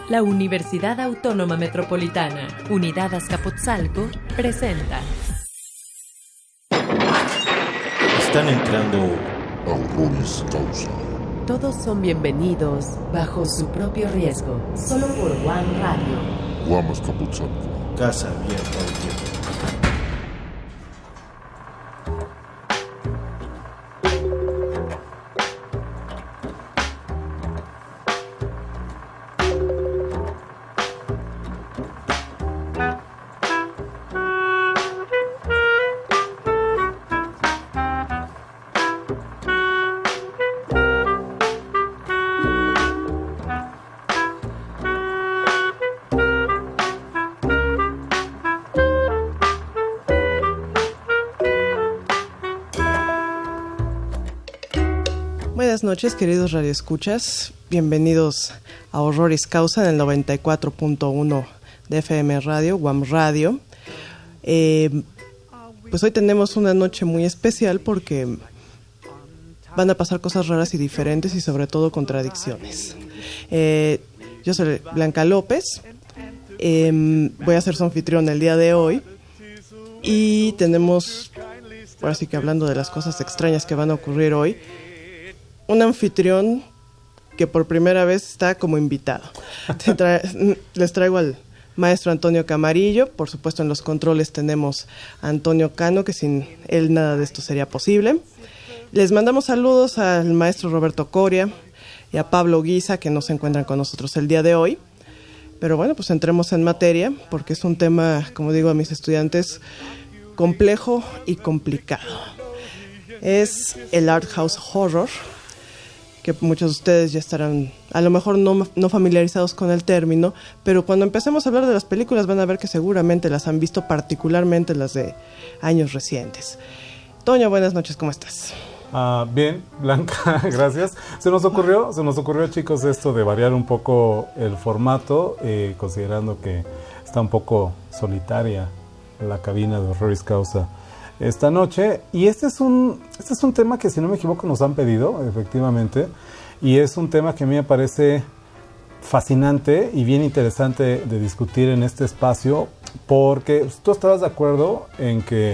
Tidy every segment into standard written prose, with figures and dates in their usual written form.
La Universidad Autónoma Metropolitana, Unidad Azcapotzalco, presenta. Están entrando a Horroris Causa. Todos son bienvenidos bajo su propio riesgo, solo por One Radio. Guam Azcapotzalco. Casa abierta al tiempo. Buenas noches, queridos radioescuchas. Bienvenidos a Horroris Causa en el 94.1 de FM Radio, Guam Radio. Pues hoy tenemos una noche muy especial porque van a pasar cosas raras y diferentes y sobre todo contradicciones. Yo soy Blanca López, voy a ser su anfitrión el día de hoy y tenemos, ahora sí que hablando de las cosas extrañas que van a ocurrir hoy, un anfitrión que por primera vez está como invitado. Les traigo al maestro Antonio Camarillo. Por supuesto, en los controles tenemos a Antonio Cano, que sin él nada de esto sería posible. Les mandamos saludos al maestro Roberto Coria y a Pablo Guisa, que no se encuentran con nosotros el día de hoy. Pero bueno, pues entremos en materia, porque es un tema, como digo a mis estudiantes, complejo y complicado. Es el art house horror, que muchos de ustedes ya estarán a lo mejor no familiarizados con el término, pero cuando empecemos a hablar de las películas van a ver que seguramente las han visto, particularmente las de años recientes. Toño, buenas noches, ¿cómo estás? Bien, Blanca, gracias. Se nos ocurrió, chicos, esto de variar un poco el formato, considerando que está un poco solitaria la cabina de Horroris Causa esta noche, y este es un tema que, si no me equivoco, nos han pedido, efectivamente, y es un tema que a mí me parece fascinante y bien interesante de discutir en este espacio, porque tú estarás de acuerdo en que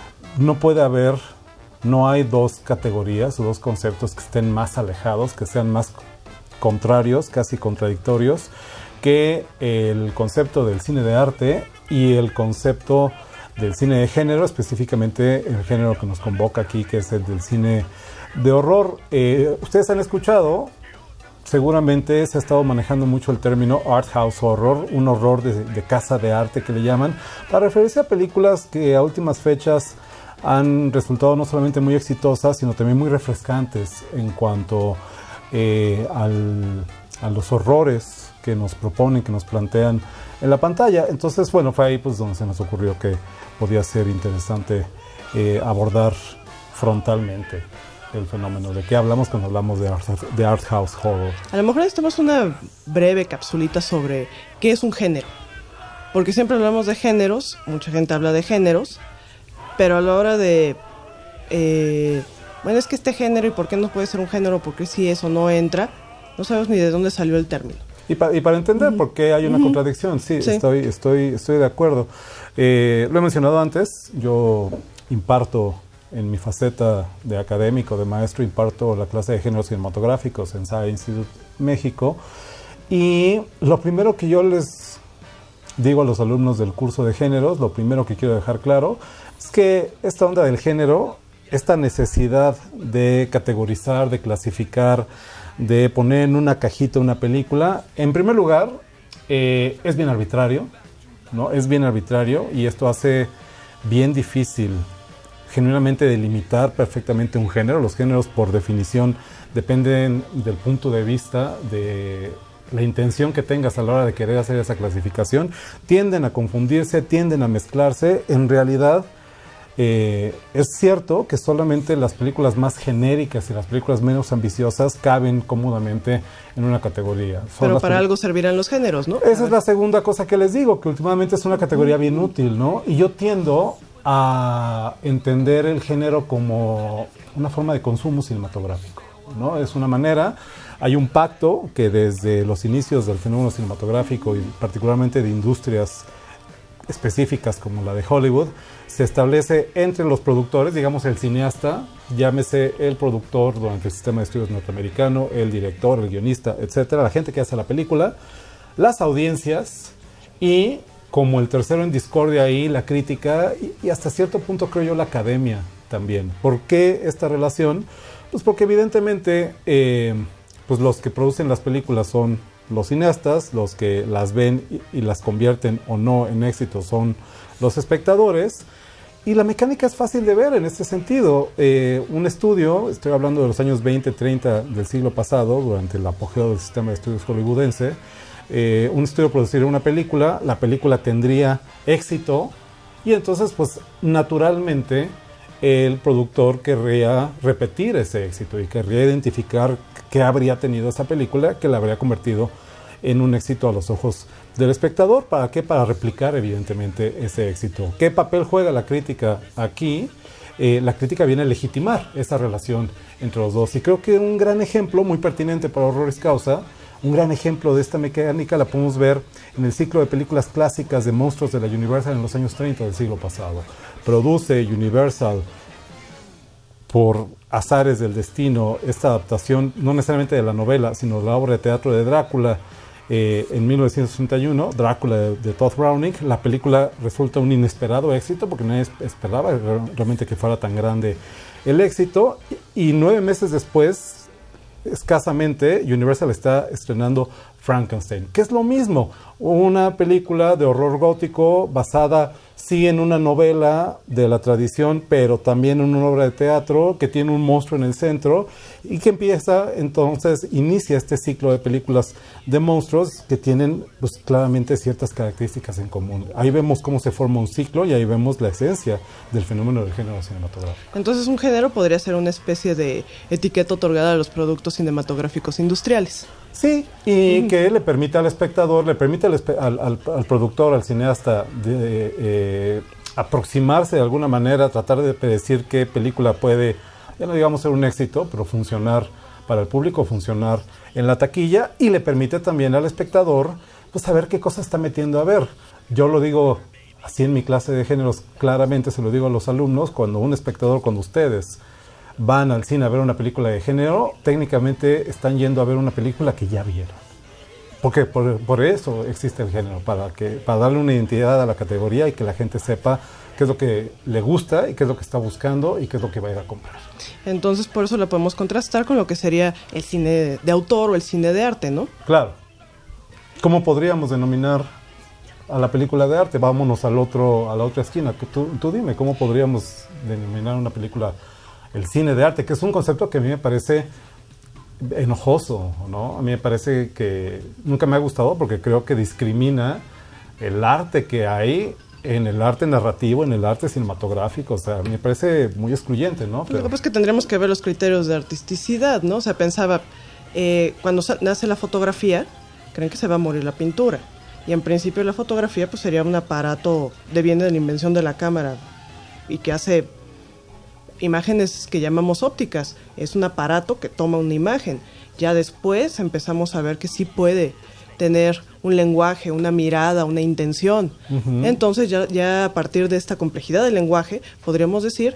no hay dos categorías o dos conceptos que estén más alejados, que sean más contrarios, casi contradictorios, que el concepto del cine de arte y el concepto del cine de género, específicamente el género que nos convoca aquí, que es el del cine de horror. Ustedes han escuchado, seguramente se ha estado manejando mucho el término art house horror, un horror de casa de arte que le llaman, para referirse a películas que a últimas fechas han resultado no solamente muy exitosas, sino también muy refrescantes en cuanto a los horrores que nos proponen, que nos plantean en la pantalla. Entonces, bueno, fue ahí pues donde se nos ocurrió que podía ser interesante abordar frontalmente el fenómeno. ¿De qué hablamos cuando hablamos de art house horror? A lo mejor necesitamos una breve capsulita sobre qué es un género, porque siempre hablamos de géneros, mucha gente habla de géneros, pero a la hora de bueno, es que este género, y por qué no puede ser un género, porque si eso no entra, no sabemos ni de dónde salió el término. Y para entender por qué hay una contradicción, sí. Estoy de acuerdo. Lo he mencionado antes, yo imparto en mi faceta de académico, de maestro, imparto la clase de géneros cinematográficos en SAE Institute México, y lo primero que yo les digo a los alumnos del curso de géneros, lo primero que quiero dejar claro, es que esta onda del género, esta necesidad de categorizar, de clasificar, de poner en una cajita una película, en primer lugar, es bien arbitrario, ¿no? Es bien arbitrario, y esto hace bien difícil genuinamente delimitar perfectamente un género. Los géneros, por definición, dependen del punto de vista, de la intención que tengas a la hora de querer hacer esa clasificación. Tienden a confundirse, tienden a mezclarse. En realidad, es cierto que solamente las películas más genéricas y las películas menos ambiciosas caben cómodamente en una categoría. Pero para algo servirán los géneros, ¿no? Esa es la segunda cosa que les digo, que últimamente es una categoría bien útil, ¿no? Y yo tiendo a entender el género como una forma de consumo cinematográfico, ¿no? Es una manera Hay un pacto que desde los inicios del fenómeno cinematográfico y particularmente de industrias específicas como la de Hollywood, se establece entre los productores, digamos el cineasta, llámese el productor durante el sistema de estudios norteamericano, el director, el guionista, etcétera, la gente que hace la película, las audiencias y, como el tercero en discordia ahí, la crítica y hasta cierto punto creo yo la academia también. ¿Por qué esta relación? Pues porque evidentemente pues los que producen las películas son los cineastas, los que las ven y las convierten o no en éxito son los espectadores, y la mecánica es fácil de ver en este sentido. Un estudio, estoy hablando de los años 20, 30 del siglo pasado, durante el apogeo del sistema de estudios hollywoodense, un estudio produciría una película, la película tendría éxito, y entonces pues naturalmente el productor querría repetir ese éxito y querría identificar qué habría tenido esa película que la habría convertido en un éxito a los ojos del espectador. ¿Para qué? Para replicar evidentemente ese éxito. ¿Qué papel juega la crítica aquí? La crítica viene a legitimar esa relación entre los dos, y creo que un gran ejemplo muy pertinente para Horroris Causa, un gran ejemplo de esta mecánica la podemos ver en el ciclo de películas clásicas de monstruos de la Universal en los años 30 del siglo pasado. Produce Universal, por azares del destino, esta adaptación no necesariamente de la novela, sino de la obra de teatro de Drácula en 1961, Drácula de Todd Browning. La película resulta un inesperado éxito porque nadie esperaba realmente que fuera tan grande el éxito, y 9 meses después, escasamente, Universal está estrenando Frankenstein, que es lo mismo, una película de horror gótico basada sí en una novela de la tradición, pero también en una obra de teatro que tiene un monstruo en el centro y que inicia este ciclo de películas de monstruos que tienen pues claramente ciertas características en común. Ahí vemos cómo se forma un ciclo y ahí vemos la esencia del fenómeno del género cinematográfico. Entonces un género podría ser una especie de etiqueta otorgada a los productos cinematográficos industriales. Sí, y que le permite al espectador, le permite al productor, al cineasta, aproximarse de alguna manera, tratar de predecir qué película puede, ya no digamos ser un éxito, pero funcionar para el público, funcionar en la taquilla, y le permite también al espectador pues saber qué cosa está metiendo a ver. Yo lo digo así en mi clase de géneros, claramente se lo digo a los alumnos: cuando un espectador, cuando ustedes van al cine a ver una película de género, técnicamente están yendo a ver una película que ya vieron. Porque por eso existe el género, para darle una identidad a la categoría y que la gente sepa qué es lo que le gusta y qué es lo que está buscando y qué es lo que va a ir a comprar. Entonces por eso la podemos contrastar con lo que sería el cine de autor o el cine de arte, ¿no? Claro. ¿Cómo podríamos denominar a la película de arte? Vámonos a la otra esquina. Tú dime, ¿cómo podríamos denominar una película el cine de arte? Que es un concepto que a mí me parece enojoso, ¿no? A mí me parece que nunca me ha gustado porque creo que discrimina el arte que hay en el arte narrativo, en el arte cinematográfico. O sea, a mí me parece muy excluyente, ¿no? Lo que pasa es que tendríamos que ver los criterios de artisticidad, ¿no? O sea, pensaba, cuando nace la fotografía, creen que se va a morir la pintura. Y en principio la fotografía pues sería un aparato que viene de la invención de la cámara y que hace imágenes que llamamos ópticas. Es un aparato que toma una imagen. Ya después empezamos a ver que sí puede tener un lenguaje, una mirada, una intención. Uh-huh. Entonces ya a partir de esta complejidad del lenguaje podríamos decir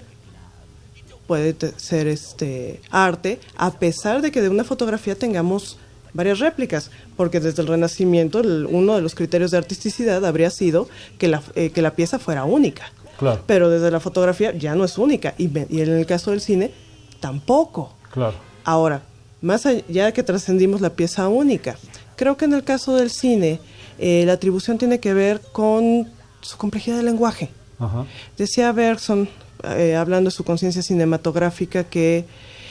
puede ser arte, a pesar de que de una fotografía tengamos varias réplicas, porque desde el Renacimiento uno de los criterios de artisticidad habría sido que la pieza fuera única. Claro. Pero desde la fotografía ya no es única, y en el caso del cine tampoco. Claro. Ahora, más allá de que trascendimos la pieza única, creo que en el caso del cine la atribución tiene que ver con su complejidad de lenguaje. Uh-huh. Decía Bergson, hablando de su conciencia cinematográfica, que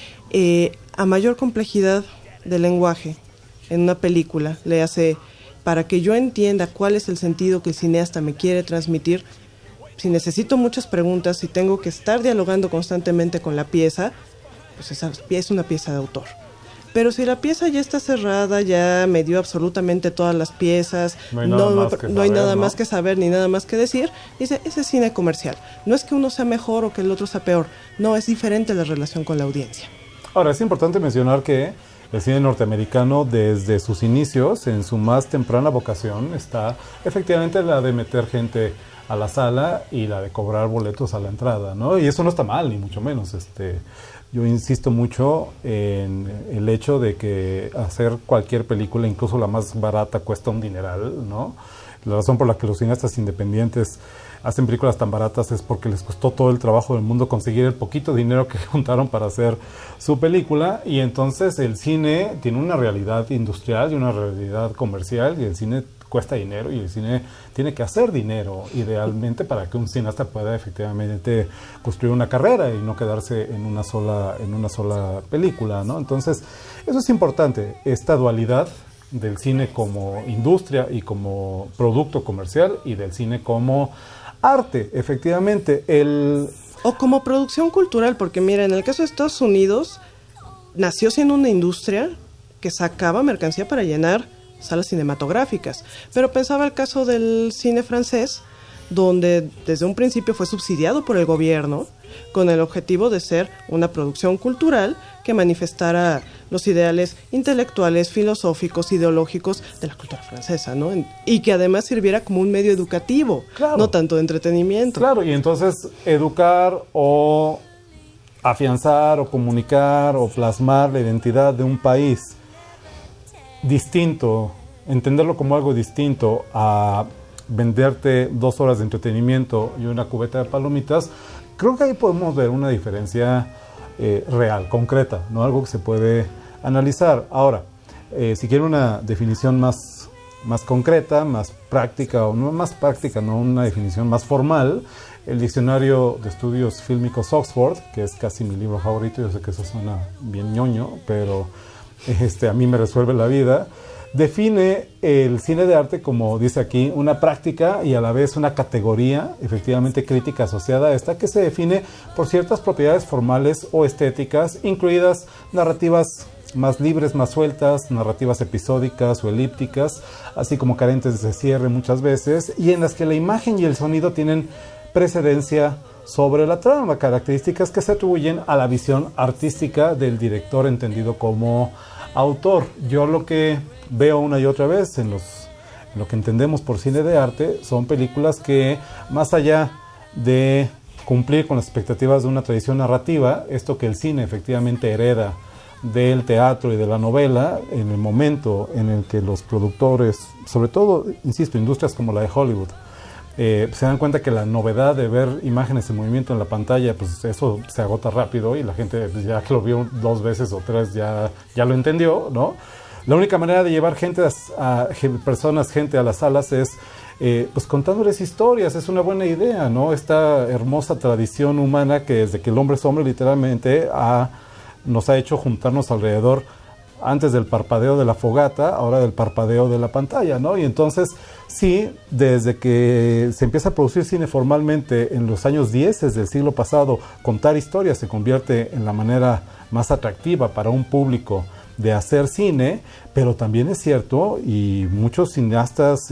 a mayor complejidad de lenguaje en una película, le hace para que yo entienda cuál es el sentido que el cineasta me quiere transmitir. Si necesito muchas preguntas, si tengo que estar dialogando constantemente con la pieza, pues esa es una pieza de autor. Pero si la pieza ya está cerrada, ya me dio absolutamente todas las piezas, no hay nada más que saber ni nada más que decir, dice, ese es cine comercial. No es que uno sea mejor o que el otro sea peor, no, es diferente la relación con la audiencia. Ahora, es importante mencionar que El cine norteamericano, desde sus inicios, en su más temprana vocación, está efectivamente la de meter gente a la sala y la de cobrar boletos a la entrada, ¿no? Y eso no está mal, ni mucho menos. Yo insisto mucho en el hecho de que hacer cualquier película, incluso la más barata, cuesta un dineral, ¿no? La razón por la que los cineastas independientes hacen películas tan baratas es porque les costó todo el trabajo del mundo conseguir el poquito dinero que juntaron para hacer su película, y entonces el cine tiene una realidad industrial y una realidad comercial, y el cine cuesta dinero y el cine tiene que hacer dinero idealmente para que un cineasta pueda efectivamente construir una carrera y no quedarse en una sola película, ¿no? Entonces eso es importante, esta dualidad del cine como industria y como producto comercial, y del cine como arte, efectivamente. O como producción cultural, porque mira, en el caso de Estados Unidos, nació siendo una industria que sacaba mercancía para llenar salas cinematográficas. Pero pensaba el caso del cine francés, donde desde un principio fue subsidiado por el gobierno, con el objetivo de ser una producción cultural que manifestara los ideales intelectuales, filosóficos, ideológicos de la cultura francesa, ¿no? Y que además sirviera como un medio educativo, claro, no tanto de entretenimiento. Claro, y entonces educar o afianzar o comunicar o plasmar la identidad de un país distinto, entenderlo como algo distinto a venderte 2 horas de entretenimiento y una cubeta de palomitas, creo que ahí podemos ver una diferencia real, concreta, no algo que se puede analizar. Ahora, si quiere una definición más concreta, más práctica, o no más práctica, no una definición más formal, el Diccionario de Estudios Fílmicos Oxford, que es casi mi libro favorito, yo sé que eso suena bien ñoño, pero a mí me resuelve la vida, define el cine de arte como, dice aquí, una práctica y a la vez una categoría, efectivamente crítica asociada a esta, que se define por ciertas propiedades formales o estéticas, incluidas narrativas más libres, más sueltas, narrativas episódicas o elípticas, así como carentes de cierre muchas veces, y en las que la imagen y el sonido tienen precedencia sobre la trama, características que se atribuyen a la visión artística del director entendido como autor. Yo lo que veo una y otra vez en lo que entendemos por cine de arte son películas que, más allá de cumplir con las expectativas de una tradición narrativa, esto que el cine efectivamente hereda del teatro y de la novela, en el momento en el que los productores, sobre todo, insisto, industrias como la de Hollywood, se dan cuenta que la novedad de ver imágenes en movimiento en la pantalla, pues eso se agota rápido y la gente, pues, ya que lo vio 2 veces o 3 ya lo entendió, ¿no? La única manera de llevar gente a las salas es pues contándoles historias. Es una buena idea, ¿no? Esta hermosa tradición humana que desde que el hombre es hombre literalmente nos ha hecho juntarnos alrededor, antes del parpadeo de la fogata, ahora del parpadeo de la pantalla, ¿no? Y entonces, sí, desde que se empieza a producir cine formalmente en los años 10 del siglo pasado, contar historias se convierte en la manera más atractiva para un público de hacer cine, pero también es cierto, y muchos cineastas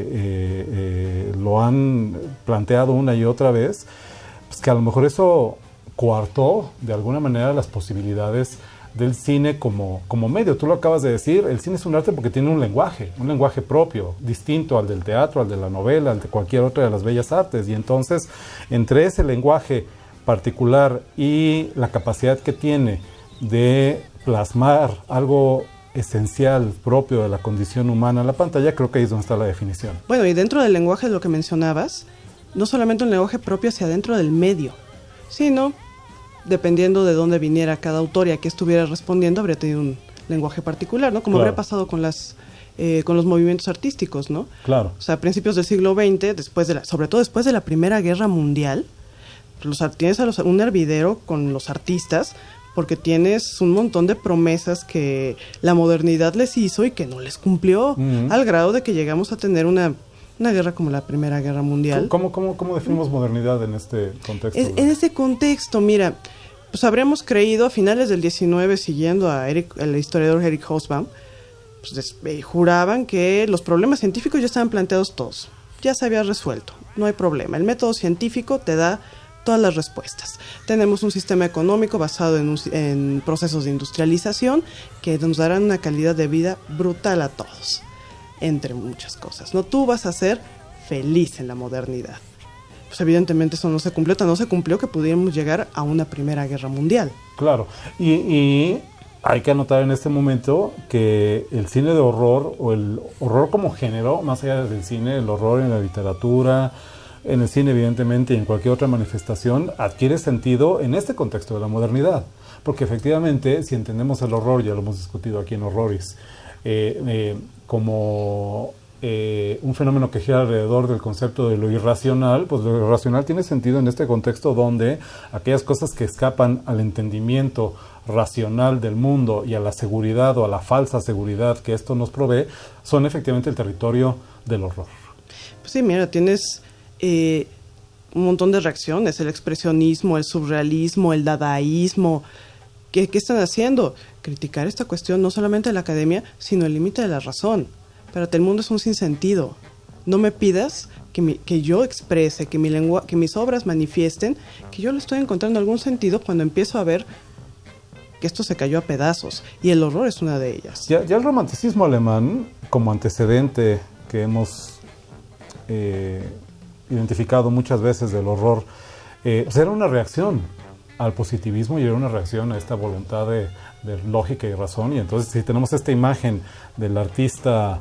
lo han planteado una y otra vez, pues que a lo mejor eso coartó de alguna manera las posibilidades del cine como medio. Tú lo acabas de decir, el cine es un arte porque tiene un lenguaje propio, distinto al del teatro, al de la novela, al de cualquier otra de las bellas artes, y entonces entre ese lenguaje particular y la capacidad que tiene de plasmar algo esencial propio de la condición humana en la pantalla, creo que ahí es donde está la definición. Bueno, y dentro del lenguaje de lo que mencionabas, no solamente un lenguaje propio hacia dentro del medio, sino dependiendo de dónde viniera cada autor y a qué estuviera respondiendo, habría tenido un lenguaje particular, ¿no? Como claro, habría pasado con los movimientos artísticos, ¿no? Claro. O sea, a principios del siglo XX, sobre todo después de la Primera Guerra Mundial, tienes un hervidero con los artistas, porque tienes un montón de promesas que la modernidad les hizo y que no les cumplió, al grado de que llegamos a tener una guerra como la Primera Guerra Mundial. ¿Cómo definimos modernidad en este contexto? En ese contexto, mira, pues habríamos creído a finales del 19, siguiendo a el historiador Eric Hobsbawm, pues juraban que los problemas científicos ya estaban planteados todos, ya se había resuelto, no hay problema. El método científico te da todas las respuestas. Tenemos un sistema económico basado en procesos de industrialización que nos darán una calidad de vida brutal a todos, entre muchas cosas, ¿no? Tú vas a ser feliz en la modernidad. Pues evidentemente eso no se cumplió que pudiéramos llegar a una primera guerra mundial. Claro, y hay que anotar en este momento que el cine de horror, o el horror como género, más allá del cine, el horror en la literatura, en el cine evidentemente y en cualquier otra manifestación, adquiere sentido en este contexto de la modernidad. Porque efectivamente, si entendemos el horror, ya lo hemos discutido aquí en Horroris, como un fenómeno que gira alrededor del concepto de lo irracional, pues lo irracional tiene sentido en este contexto donde aquellas cosas que escapan al entendimiento racional del mundo y a la seguridad o a la falsa seguridad que esto nos provee, son efectivamente el territorio del horror. Pues sí, mira, tienes un montón de reacciones, el expresionismo, el surrealismo, el dadaísmo. ¿Qué están haciendo? Criticar esta cuestión no solamente de la academia, sino el límite de la razón. Pero el mundo es un sinsentido. No me pidas que yo exprese, que mis obras manifiesten, que yo le estoy encontrando algún sentido cuando empiezo a ver que esto se cayó a pedazos. Y el horror es una de ellas. Ya el romanticismo alemán, como antecedente que hemos identificado muchas veces del horror, pues era una reacción al positivismo y era una reacción a esta voluntad de lógica y razón. Y entonces, si tenemos esta imagen del artista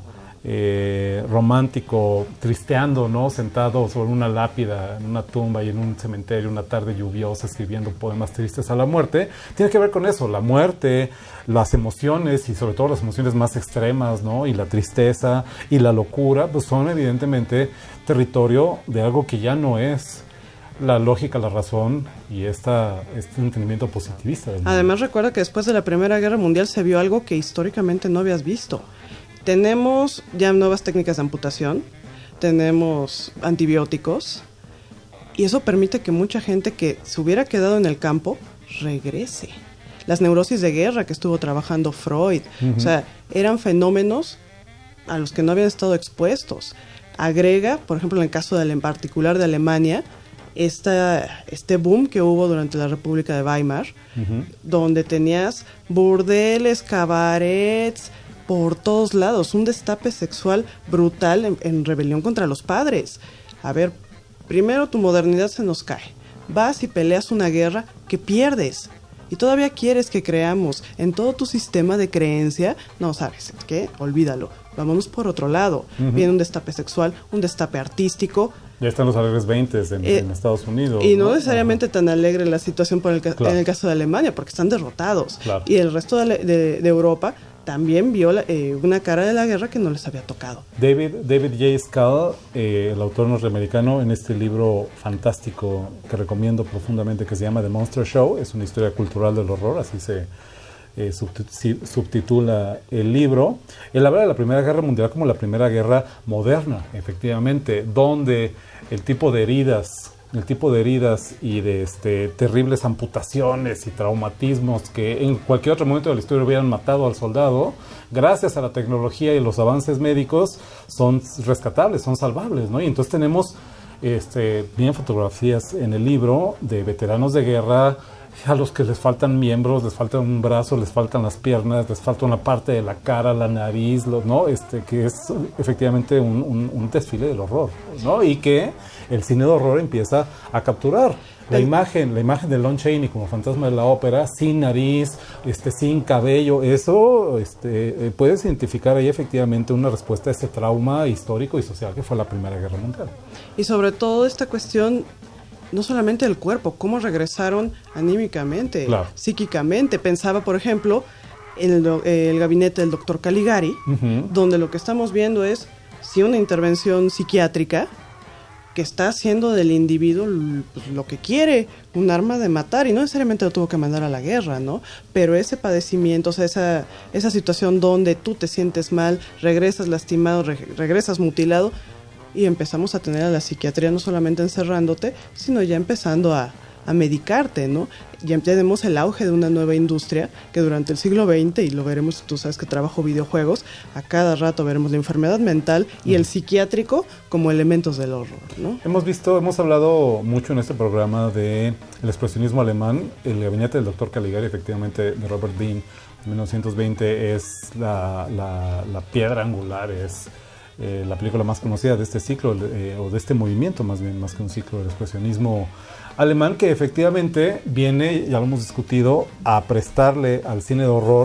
romántico tristeando, ¿no?, sentado sobre una lápida en una tumba y en un cementerio una tarde lluviosa escribiendo poemas tristes a la muerte, tiene que ver con eso, la muerte, las emociones y sobre todo las emociones más extremas, ¿no?, y la tristeza y la locura, pues son evidentemente territorio de algo que ya no es la lógica, la razón y este entendimiento positivista del mundo. Además, recuerda que después de la Primera Guerra Mundial se vio algo que históricamente no habías visto. Tenemos ya nuevas técnicas de amputación, tenemos antibióticos, y eso permite que mucha gente que se hubiera quedado en el campo regrese. Las neurosis de guerra que estuvo trabajando Freud, o sea, eran fenómenos a los que no habían estado expuestos. Agrega, por ejemplo, en el caso en particular de Alemania, este boom que hubo durante la República de Weimar, donde tenías burdeles, cabarets, por todos lados, un destape sexual brutal en rebelión contra los padres. A ver, primero tu modernidad se nos cae, vas y peleas una guerra que pierdes, y todavía quieres que creamos en todo tu sistema de creencia. No, ¿sabes qué? Olvídalo, vámonos por otro lado. Viene un destape sexual, un destape artístico. Ya están los alegres 20 en Estados Unidos. Y no necesariamente tan alegre la situación en el caso de Alemania, porque están derrotados. Claro. Y el resto de Europa también vio una cara de la guerra que no les había tocado. David J. Skal, el autor norteamericano, en este libro fantástico que recomiendo profundamente, que se llama The Monster Show, es una historia cultural del horror, así se subtitula el libro. Él habla de la Primera Guerra Mundial como la primera guerra moderna, efectivamente, donde el tipo de heridas y de terribles amputaciones y traumatismos que en cualquier otro momento de la historia hubieran matado al soldado, gracias a la tecnología y los avances médicos, son rescatables, son salvables, ¿no? Y entonces tenemos bien fotografías en el libro de veteranos de guerra a los que les faltan miembros, les falta un brazo, les faltan las piernas, les falta una parte de la cara, la nariz, ¿no? Que es efectivamente un desfile del horror, ¿no? Y que el cine de horror empieza a capturar la imagen de Lon Chaney como fantasma de la ópera, sin nariz, sin cabello. Eso puedes identificar ahí efectivamente una respuesta a ese trauma histórico y social que fue la Primera Guerra Mundial. Y sobre todo esta cuestión, no solamente del cuerpo, cómo regresaron anímicamente, claro, psíquicamente. Pensaba, por ejemplo, en el gabinete del doctor Caligari, donde lo que estamos viendo es sí una intervención psiquiátrica que está haciendo del individuo pues, lo que quiere, un arma de matar, y no necesariamente lo tuvo que mandar a la guerra, ¿no? Pero ese padecimiento, o sea, esa situación donde tú te sientes mal, regresas lastimado, regresas mutilado, y empezamos a tener a la psiquiatría no solamente encerrándote, sino ya empezando a a medicarte, ¿no? Ya tenemos el auge de una nueva industria que durante el siglo XX, y lo veremos, tú sabes que trabajo videojuegos, a cada rato veremos la enfermedad mental y el psiquiátrico como elementos del horror, ¿no? Hemos hablado mucho en este programa del expresionismo alemán. El gabinete del Dr. Caligari, efectivamente, de Robert Bean, 1920, es la piedra angular, es la película más conocida de este ciclo, o de este movimiento más bien, más que un ciclo del expresionismo alemán, que efectivamente viene, ya lo hemos discutido, a prestarle al cine de horror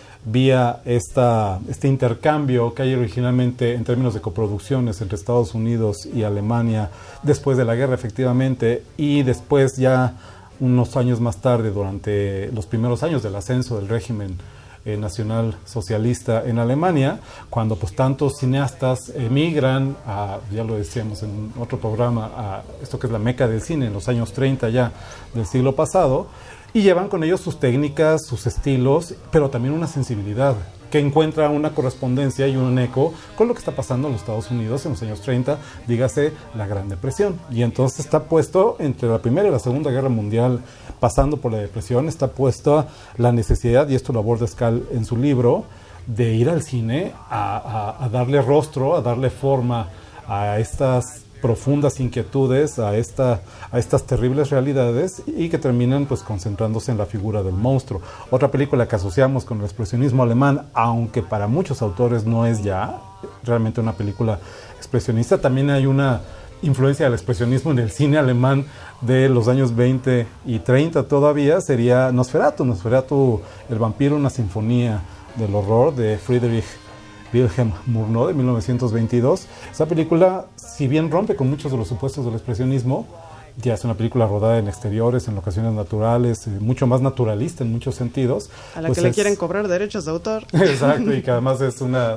vía este intercambio que hay originalmente en términos de coproducciones entre Estados Unidos y Alemania después de la guerra, efectivamente, y después ya unos años más tarde, durante los primeros años del ascenso del régimen nacional socialista en Alemania, cuando pues tantos cineastas emigran a, ya lo decíamos en otro programa, a esto que es la meca del cine en los años 30 ya del siglo pasado, y llevan con ellos sus técnicas, sus estilos, pero también una sensibilidad que encuentra una correspondencia y un eco con lo que está pasando en los Estados Unidos en los años 30, dígase la Gran Depresión. Y entonces está puesto entre la Primera y la Segunda Guerra Mundial, pasando por la Depresión, está puesta la necesidad, y esto lo aborda Skal en su libro, de ir al cine a darle rostro, a darle forma a estas profundas inquietudes, a estas terribles realidades, y que terminan pues concentrándose en la figura del monstruo. Otra película que asociamos con el expresionismo alemán, aunque para muchos autores no es ya realmente una película expresionista, también hay una influencia del expresionismo en el cine alemán de los años 20 y 30 todavía, sería Nosferatu, el vampiro, una sinfonía del horror, de Friedrich Wilhelm Murnau, de 1922. Esa película, si bien rompe con muchos de los supuestos del expresionismo, ya es una película rodada en exteriores, en locaciones naturales, mucho más naturalista en muchos sentidos. A la pues que le quieren cobrar derechos de autor. Exacto, y que además es una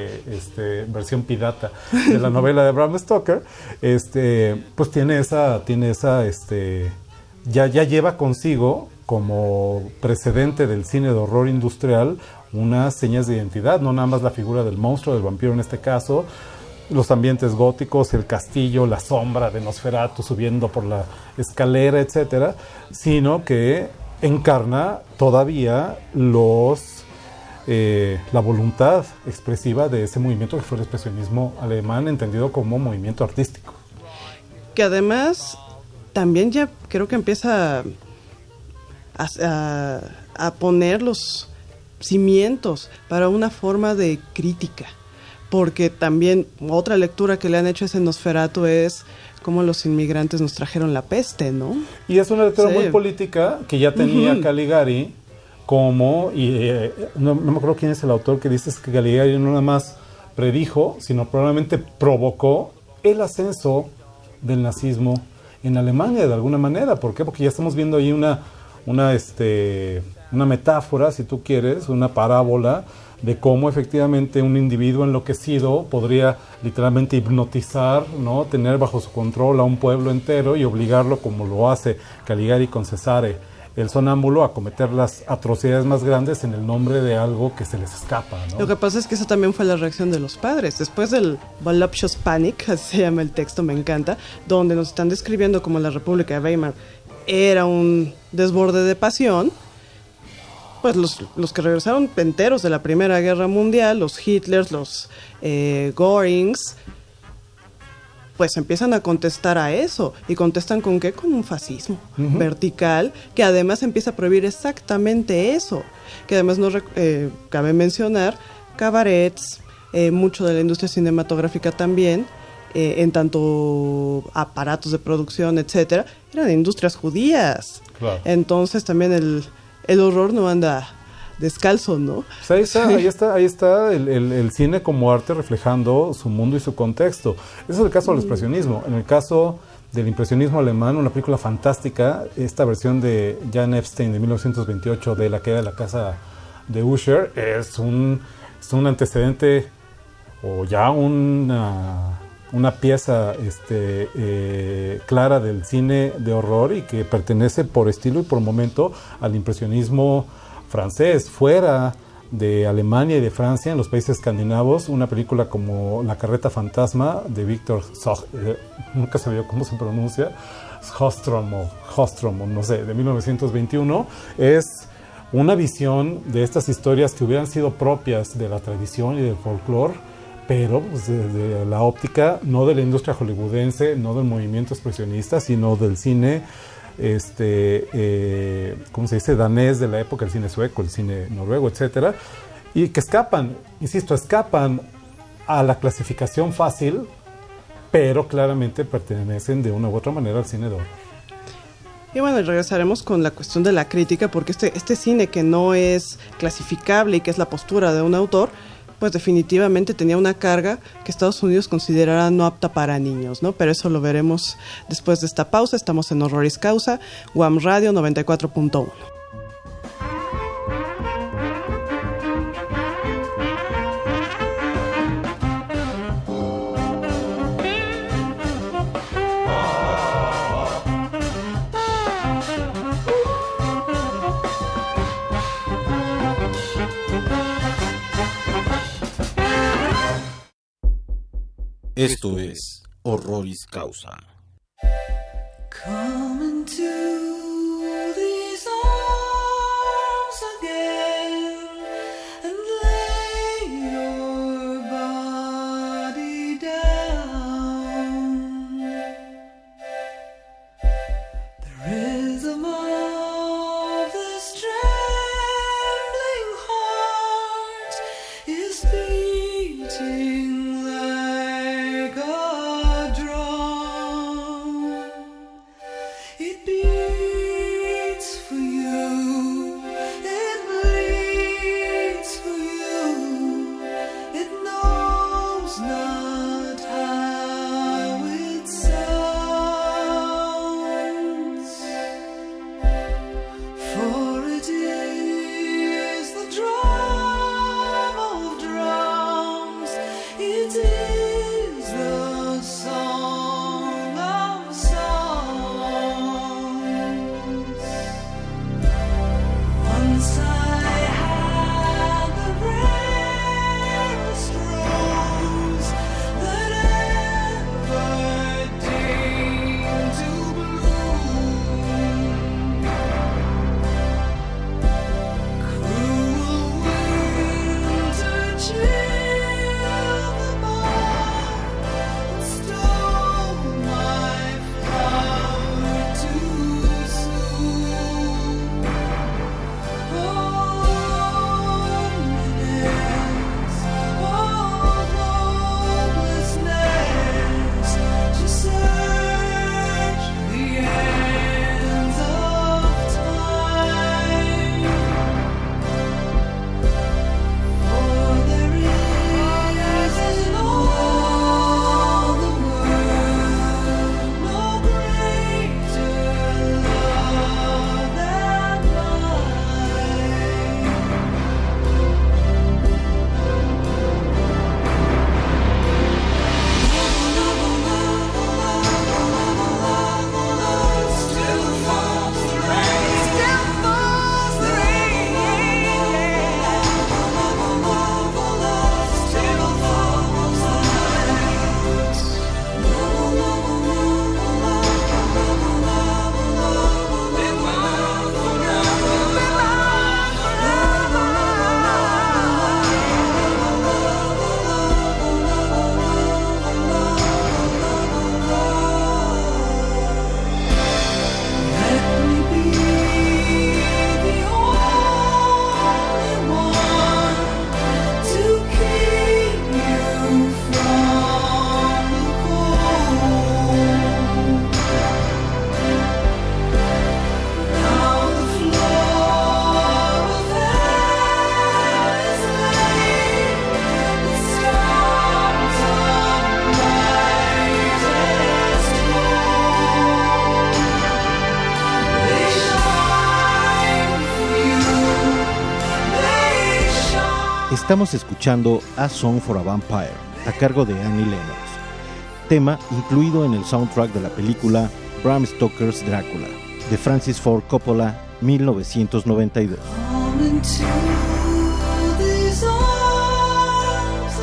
versión pirata de la novela de Bram Stoker. Pues tiene esa ya lleva consigo, como precedente del cine de horror industrial, unas señas de identidad, no nada más la figura del monstruo, del vampiro en este caso, los ambientes góticos, el castillo, la sombra de Nosferatu subiendo por la escalera, etcétera, sino que encarna todavía la voluntad expresiva de ese movimiento que fue el expresionismo alemán, entendido como movimiento artístico. Que además también ya creo que empieza a poner los cimientos para una forma de crítica, porque también otra lectura que le han hecho a ese Nosferatu es cómo los inmigrantes nos trajeron la peste, ¿no? Y es una lectura muy política que ya tenía Caligari, no me acuerdo quién es el autor que dice que Caligari no nada más predijo, sino probablemente provocó el ascenso del nazismo en Alemania de alguna manera. ¿Por qué? Porque ya estamos viendo ahí una metáfora, si tú quieres, una parábola de cómo efectivamente un individuo enloquecido podría literalmente hipnotizar, ¿no? Tener bajo su control a un pueblo entero y obligarlo, como lo hace Caligari con Cesare, el sonámbulo, a cometer las atrocidades más grandes en el nombre de algo que se les escapa, ¿no? Lo que pasa es que esa también fue la reacción de los padres. Después del Voluptuous Panic, así se llama el texto, me encanta, donde nos están describiendo como la República de Weimar era un desborde de pasión, pues los que regresaron enteros de la Primera Guerra Mundial, los Hitlers, los Görings, pues empiezan a contestar a eso. ¿Y contestan con qué? Con un fascismo vertical, que además empieza a prohibir exactamente eso. Que además cabe mencionar cabarets, mucho de la industria cinematográfica también, en tanto aparatos de producción, etcétera, eran industrias judías. Claro. Entonces también el horror no anda descalzo, ¿no? Pues ahí está el cine como arte reflejando su mundo y su contexto. Ese es el caso del expresionismo. En el caso del impresionismo alemán, una película fantástica, esta versión de Jan Epstein de 1928 de La caída de la casa de Usher, es un antecedente o ya una pieza clara del cine de horror, y que pertenece por estilo y por momento al impresionismo francés. Fuera de Alemania y de Francia, en los países escandinavos, una película como La carreta fantasma de Victor Zog, nunca sabía cómo se pronuncia, Hostrom o no sé, de 1921, es una visión de estas historias que hubieran sido propias de la tradición y del folclore, pero pues, desde la óptica no de la industria hollywoodense, no del movimiento expresionista, sino del cine ¿cómo se dice? Danés de la época, el cine sueco, el cine noruego, etcétera, y que escapan a la clasificación fácil, pero claramente pertenecen de una u otra manera al cine de horror. Y bueno, regresaremos con la cuestión de la crítica, porque este cine que no es clasificable y que es la postura de un autor, pues definitivamente tenía una carga que Estados Unidos considerará no apta para niños, ¿no? Pero eso lo veremos después de esta pausa. Estamos en Horroris Causa, UAM Radio 94.1. Esto es Horroris Causa. Come into these arms again and lay your body down. The rhythm of this trembling heart is beating like a drum. It beats for you, it bleeds for you, it knows not how it sounds, for it is the drum of drums, it is the song of songs. Once I had the rarest rose that ever deigned to bloom. Cruel winter chilled the bud and stole my flower too soon. Loneliness, hopelessness, to search the ends of time. For there is in all the world no greater love than mine. Still falls the rain, still falls the rain, still falls the Let me be the only one to keep you from the cold. Now the floor of hell is laid with storms of brightest gold. They shine for you, they shine. Estamos escuchando A Song for a Vampire, a cargo de Annie Lennox, tema incluido en el soundtrack de la película Bram Stoker's Drácula, de Francis Ford Coppola, 1992. Come into these arms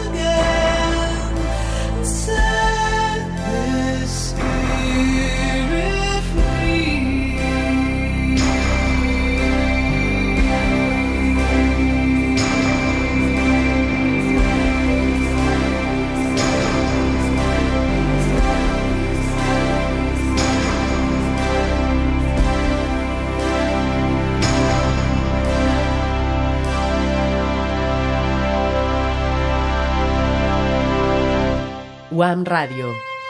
again and set this spirit WAM Radio.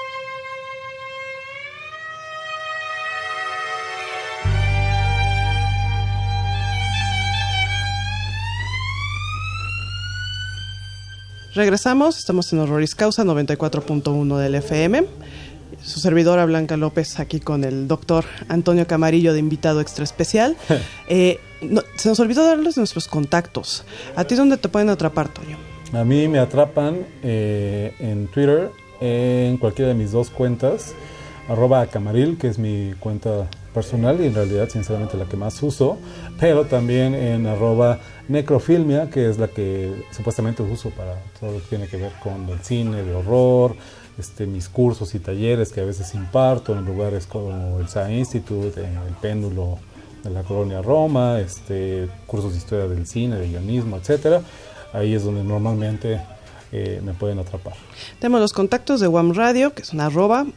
Regresamos, estamos en Horroris Causa 94.1 del FM. Su servidora Blanca López aquí con el doctor Antonio Camarillo de invitado extra especial. Se nos olvidó darles nuestros contactos. ¿A ti dónde te pueden atrapar, Toño? A mí me atrapan en Twitter, en cualquiera de mis dos cuentas, @camaril, que es mi cuenta personal y en realidad sinceramente la que más uso, pero también en @necrofilmia, que es la que supuestamente uso para todo lo que tiene que ver con el cine de horror, mis cursos y talleres que a veces imparto en lugares como el SAA Institute, el Péndulo de la Colonia Roma, cursos de historia del cine, de guionismo, etcétera. Ahí es donde normalmente me pueden atrapar. Tenemos los contactos de WAM Radio, que son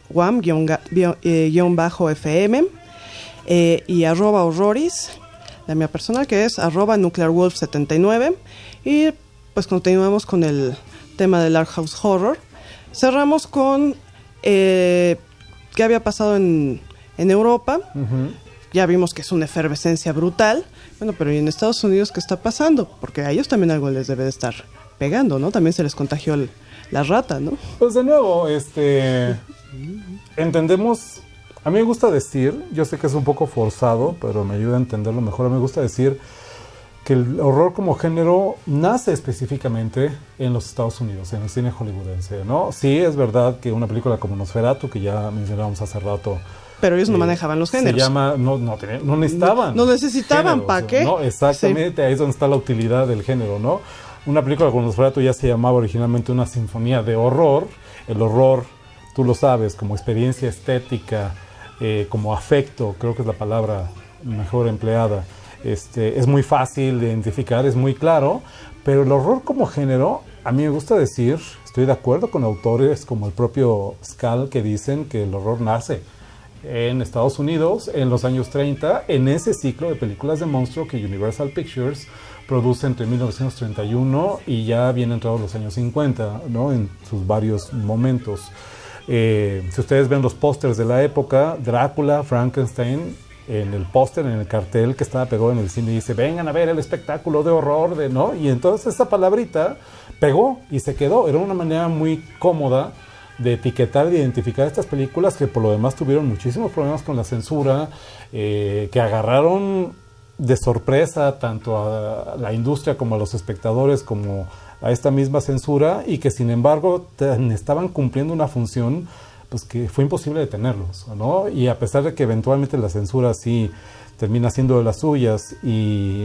@WAM_FM y @Horroris, la mía personal, que es @NuclearWolf79. Y pues continuamos con el tema del Art House Horror. Cerramos con qué había pasado en Europa. Uh-huh. Ya vimos que es una efervescencia brutal. Bueno, pero ¿y en Estados Unidos qué está pasando? Porque a ellos también algo les debe de estar pegando, ¿no? También se les contagió la rata, ¿no? Pues de nuevo, entendemos, a mí me gusta decir, yo sé que es un poco forzado, pero me ayuda a entenderlo mejor, me gusta decir que el horror como género nace específicamente en los Estados Unidos, en el cine hollywoodense, ¿no? Sí, es verdad que una película como Nosferatu, que ya mencionábamos hace rato, pero ellos no manejaban los géneros. Se llama, no necesitaban. No necesitaban, ¿para qué? No, exactamente, sí. Ahí es donde está la utilidad del género, ¿no? Una película como Nosferatu ya se llamaba originalmente una sinfonía de horror. El horror, tú lo sabes, como experiencia estética, como afecto, creo que es la palabra mejor empleada. Es muy fácil de identificar, es muy claro, pero el horror como género, a mí me gusta decir, estoy de acuerdo con autores como el propio Skal que dicen que el horror nace en Estados Unidos en los años 30, en ese ciclo de películas de monstruo que Universal Pictures produce entre 1931 y ya bien entrados los años 50, ¿no? En sus varios momentos. Si ustedes ven los pósters de la época, Drácula, Frankenstein, en el póster, en el cartel que estaba pegado en el cine, dice, vengan a ver el espectáculo de horror, ¿no? Y entonces esa palabrita pegó y se quedó. Era una manera muy cómoda de etiquetar, de identificar estas películas que por lo demás tuvieron muchísimos problemas con la censura, que agarraron de sorpresa tanto a la industria como a los espectadores, como a esta misma censura, y que sin embargo estaban cumpliendo una función pues que fue imposible detenerlos, ¿no? Y a pesar de que eventualmente la censura sí termina siendo de las suyas y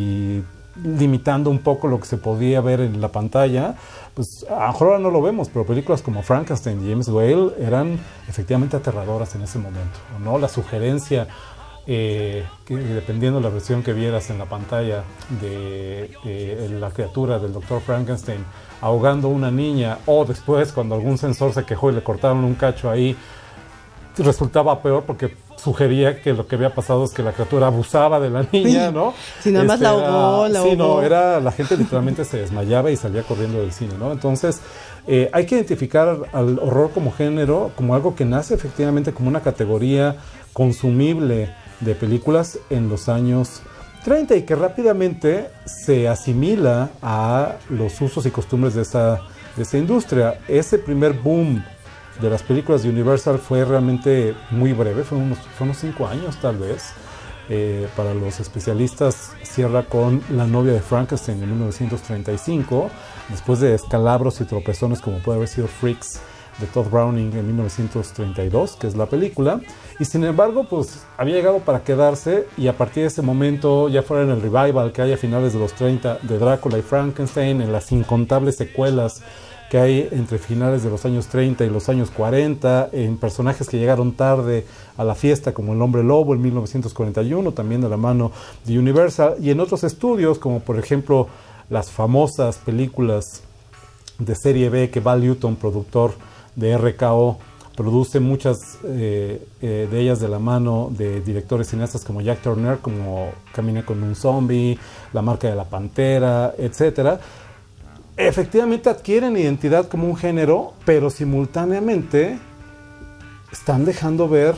limitando un poco lo que se podía ver en la pantalla, pues a lo mejor ahora no lo vemos, pero películas como Frankenstein y James Whale eran efectivamente aterradoras en ese momento, ¿no? La sugerencia, que dependiendo de la versión que vieras en la pantalla de la criatura del Dr. Frankenstein ahogando a una niña, o después cuando algún censor se quejó y le cortaron un cacho ahí, resultaba peor porque sugería que lo que había pasado es que la criatura abusaba de la niña, ¿no? Si nada más la ahogó. Sí, no, la gente literalmente se desmayaba y salía corriendo del cine, ¿no? Entonces, hay que identificar al horror como género, como algo que nace efectivamente como una categoría consumible de películas en los años 30 y que rápidamente se asimila a los usos y costumbres de esa industria. Ese primer boom de las películas de Universal fue realmente muy breve, fue unos 5 años tal vez. Para los especialistas cierra con La novia de Frankenstein en 1935, después de escalabros y tropezones como puede haber sido Freaks de Todd Browning en 1932, que es la película, y sin embargo pues había llegado para quedarse, y a partir de ese momento, ya fuera en el revival que hay a finales de los 30 de Drácula y Frankenstein, en las incontables secuelas que hay entre finales de los años 30 y los años 40, en personajes que llegaron tarde a la fiesta como El Hombre Lobo en 1941, también de la mano de Universal, y en otros estudios como por ejemplo las famosas películas de serie B que Val Newton, productor de RKO, produce muchas de ellas de la mano de directores cineastas como Jack Turner, como Camina con un zombie, La marca de la pantera, etcétera. efectivamente adquieren identidad como un género, pero simultáneamente están dejando ver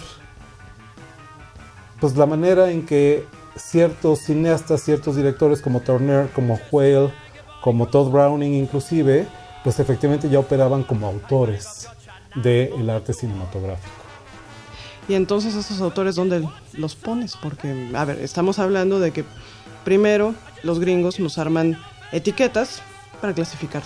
pues la manera en que ciertos cineastas, ciertos directores como Turner, como Whale, como Todd Browning inclusive, pues efectivamente ya operaban como autores del arte cinematográfico. Y entonces esos autores, ¿dónde los pones? Porque, a ver, estamos hablando de que primero los gringos nos arman etiquetas para clasificar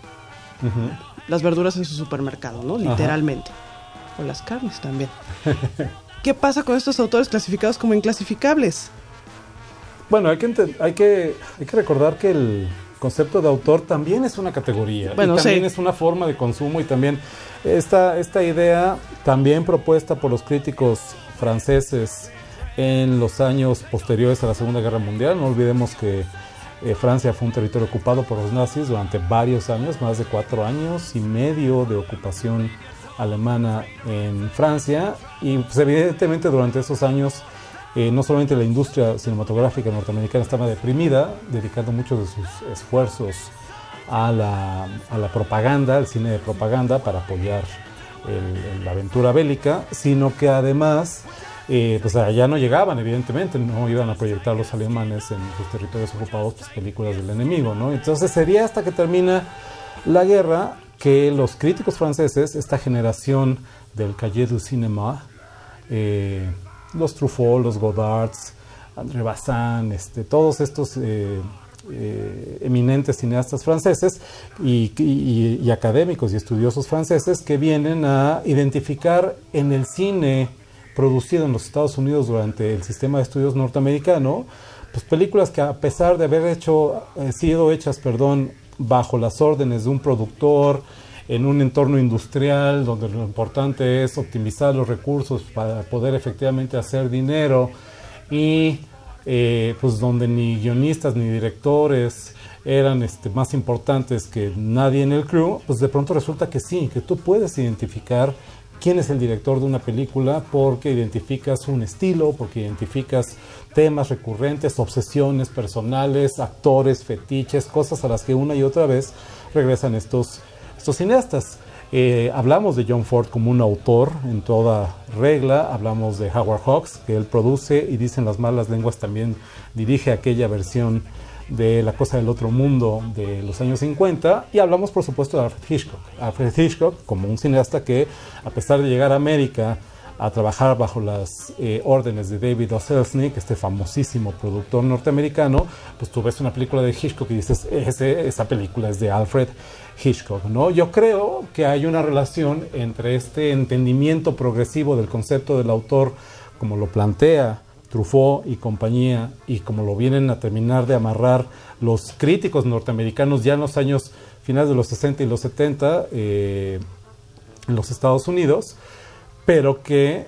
las verduras en su supermercado, ¿no? Literalmente. O las carnes también. ¿Qué pasa con estos autores clasificados como inclasificables? Bueno, hay que recordar que el concepto de autor también es una categoría, bueno, y también es una forma de consumo, y también esta idea también propuesta por los críticos franceses en los años posteriores a la Segunda Guerra Mundial. No olvidemos que Francia fue un territorio ocupado por los nazis durante varios años, más de 4 años y medio de ocupación alemana en Francia, y pues evidentemente durante esos años no solamente la industria cinematográfica norteamericana estaba deprimida, dedicando muchos de sus esfuerzos a la propaganda, al cine de propaganda para apoyar la aventura bélica, sino que además pues allá no llegaban, evidentemente, no iban a proyectar los alemanes en sus territorios ocupados pues, películas del enemigo, ¿no? Entonces sería hasta que termina la guerra que los críticos franceses, esta generación del Cahiers du Cinéma, los Truffaut, los Godards, André Bazin, todos estos eminentes cineastas franceses y académicos y estudiosos franceses que vienen a identificar en el cine producido en los Estados Unidos durante el sistema de estudios norteamericano, pues películas que a pesar de haber sido hechas bajo las órdenes de un productor, en un entorno industrial donde lo importante es optimizar los recursos para poder efectivamente hacer dinero, y pues donde ni guionistas ni directores eran más importantes que nadie en el crew, pues de pronto resulta que sí, que tú puedes identificar quién es el director de una película porque identificas un estilo, porque identificas temas recurrentes, obsesiones personales, actores, fetiches, cosas a las que una y otra vez regresan estos cineastas. Hablamos de John Ford como un autor en toda regla, hablamos de Howard Hawks, que él produce y dicen las malas lenguas también dirige aquella versión de La cosa del otro mundo de los años 50, y hablamos por supuesto de Alfred Hitchcock como un cineasta que, a pesar de llegar a América a trabajar bajo las órdenes de David O. Selznick, este famosísimo productor norteamericano, pues tú ves una película de Hitchcock y dices, esa película es de Alfred Hitchcock, ¿no? Yo creo que hay una relación entre este entendimiento progresivo del concepto del autor, como lo plantea Truffaut y compañía, y como lo vienen a terminar de amarrar los críticos norteamericanos ya en los años finales de los 60 y los 70 en los Estados Unidos, pero que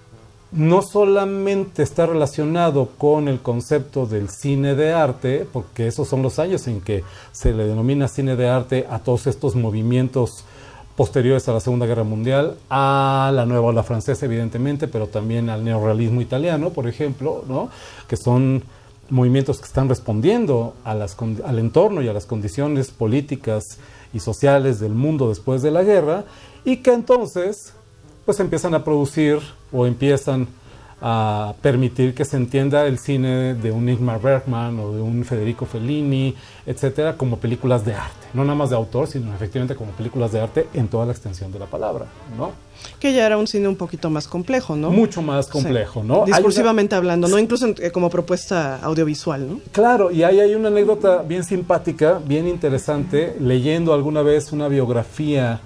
no solamente está relacionado con el concepto del cine de arte, porque esos son los años en que se le denomina cine de arte a todos estos movimientos posteriores a la Segunda Guerra Mundial, a la nueva ola francesa evidentemente, pero también al neorrealismo italiano, por ejemplo, ¿no? Que son movimientos que están respondiendo al entorno y a las condiciones políticas y sociales del mundo después de la guerra, y que entonces pues empiezan a producir o empiezan a permitir que se entienda el cine de un Ingmar Bergman o de un Federico Fellini, etcétera, como películas de arte, no nada más de autor, sino efectivamente como películas de arte en toda la extensión de la palabra, ¿no? Que ya era un cine un poquito más complejo, ¿no? Mucho más complejo, sí, ¿no? Discursivamente hablando, ¿no? Incluso como propuesta audiovisual, ¿no? Claro, y ahí hay una anécdota bien simpática, bien interesante, leyendo alguna vez una biografía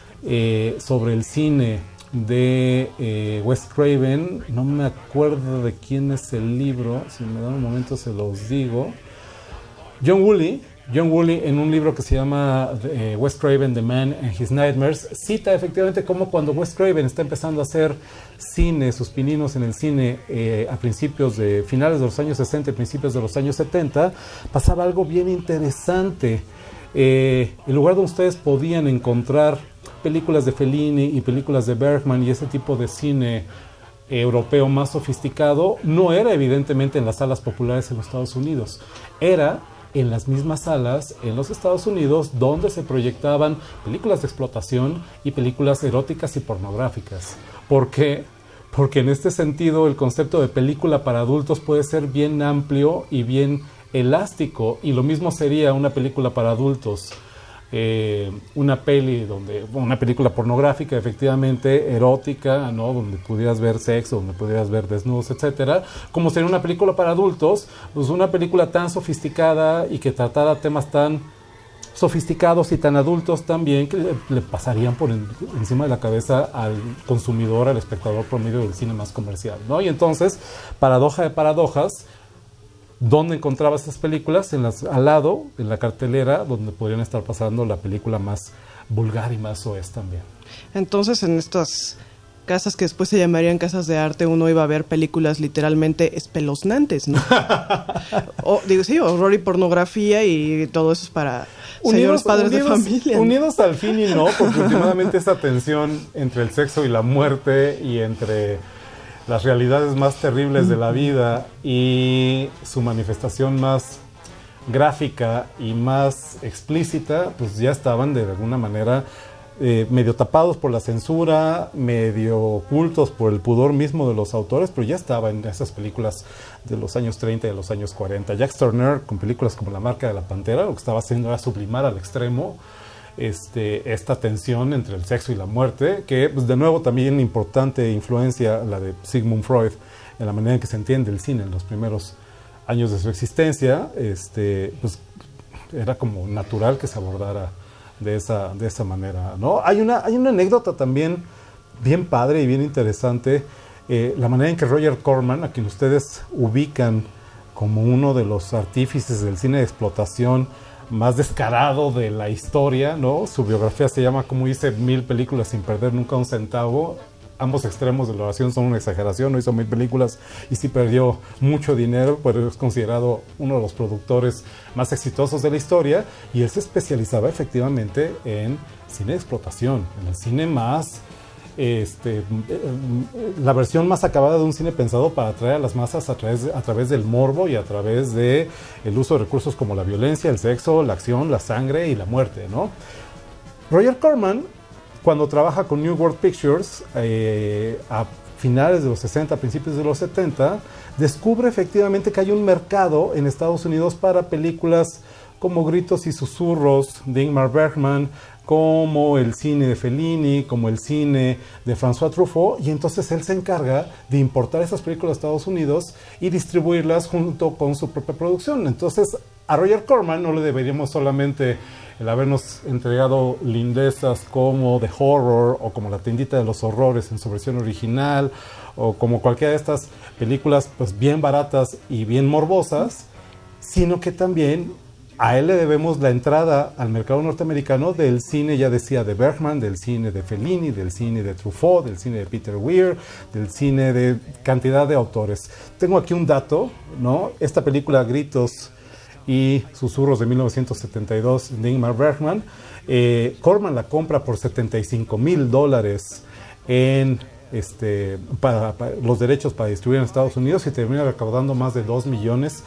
sobre el cine de Wes Craven, no me acuerdo de quién es el libro, si me dan un momento se los digo. John Woolley en un libro que se llama Wes Craven, The Man and His Nightmares, cita efectivamente cómo cuando Wes Craven está empezando a hacer cine, sus pininos en el cine a finales de los años 60 y principios de los años 70, pasaba algo bien interesante. El lugar donde ustedes podían encontrar películas de Fellini y películas de Bergman y ese tipo de cine europeo más sofisticado no era evidentemente en las salas populares en los Estados Unidos, era en las mismas salas en los Estados Unidos donde se proyectaban películas de explotación y películas eróticas y pornográficas. ¿Por qué? Porque en este sentido el concepto de película para adultos puede ser bien amplio y bien elástico, y lo mismo sería una película para adultos. Una película pornográfica, efectivamente, erótica, ¿no? Donde pudieras ver sexo, donde pudieras ver desnudos, etcétera, como sería una película para adultos, pues una película tan sofisticada y que tratara temas tan sofisticados y tan adultos también, que le pasarían por encima de la cabeza al consumidor, al espectador promedio del cine más comercial, ¿no? Y entonces, paradoja de paradojas, ¿dónde encontrabas esas películas? Al lado, en la cartelera, donde podrían estar pasando la película más vulgar y más soez también. Entonces, en estas casas que después se llamarían casas de arte, uno iba a ver películas literalmente espeluznantes, ¿no? Horror y pornografía, y todo eso es para señores padres de familia, ¿no? Unidos al fin y no, porque últimamente esa tensión entre el sexo y la muerte, y entre las realidades más terribles de la vida y su manifestación más gráfica y más explícita, pues ya estaban de alguna manera medio tapados por la censura, medio ocultos por el pudor mismo de los autores, pero ya estaba en esas películas de los años 30 y de los años 40. Jacques Tourneur, con películas como La marca de la pantera, lo que estaba haciendo era sublimar al extremo esta tensión entre el sexo y la muerte, que pues, de nuevo también importante influencia la de Sigmund Freud en la manera en que se entiende el cine en los primeros años de su existencia. Pues era como natural que se abordara de esa manera, ¿no? Hay una anécdota también bien padre y bien interesante, la manera en que Roger Corman, a quien ustedes ubican como uno de los artífices del cine de explotación más descarado de la historia, ¿no? Su biografía se llama "Cómo hice 1000 películas sin perder nunca un centavo". Ambos extremos de la oración son una exageración. No hizo 1000 películas y sí perdió mucho dinero, pero es considerado uno de los productores más exitosos de la historia, y él se especializaba efectivamente en cine de explotación, en el cine más la versión más acabada de un cine pensado para atraer a las masas a través del morbo y a través de el uso de recursos como la violencia, el sexo, la acción, la sangre y la muerte, ¿no? Roger Corman, cuando trabaja con New World Pictures a finales de los 60, principios de los 70, descubre efectivamente que hay un mercado en Estados Unidos para películas como Gritos y Susurros de Ingmar Bergman, como el cine de Fellini, como el cine de François Truffaut, y entonces él se encarga de importar esas películas a Estados Unidos y distribuirlas junto con su propia producción. Entonces, a Roger Corman no le deberíamos solamente el habernos entregado lindezas como The Horror, o como La tiendita de los horrores en su versión original, o como cualquiera de estas películas pues bien baratas y bien morbosas, sino que también a él le debemos la entrada al mercado norteamericano del cine, ya decía, de Bergman, del cine de Fellini, del cine de Truffaut, del cine de Peter Weir, del cine de cantidad de autores. Tengo aquí un dato, ¿no? Esta película Gritos y Susurros de 1972 de Ingmar Bergman, Corman la compra por $75,000 en para los derechos para distribuir en Estados Unidos, y termina recaudando más de $2 millones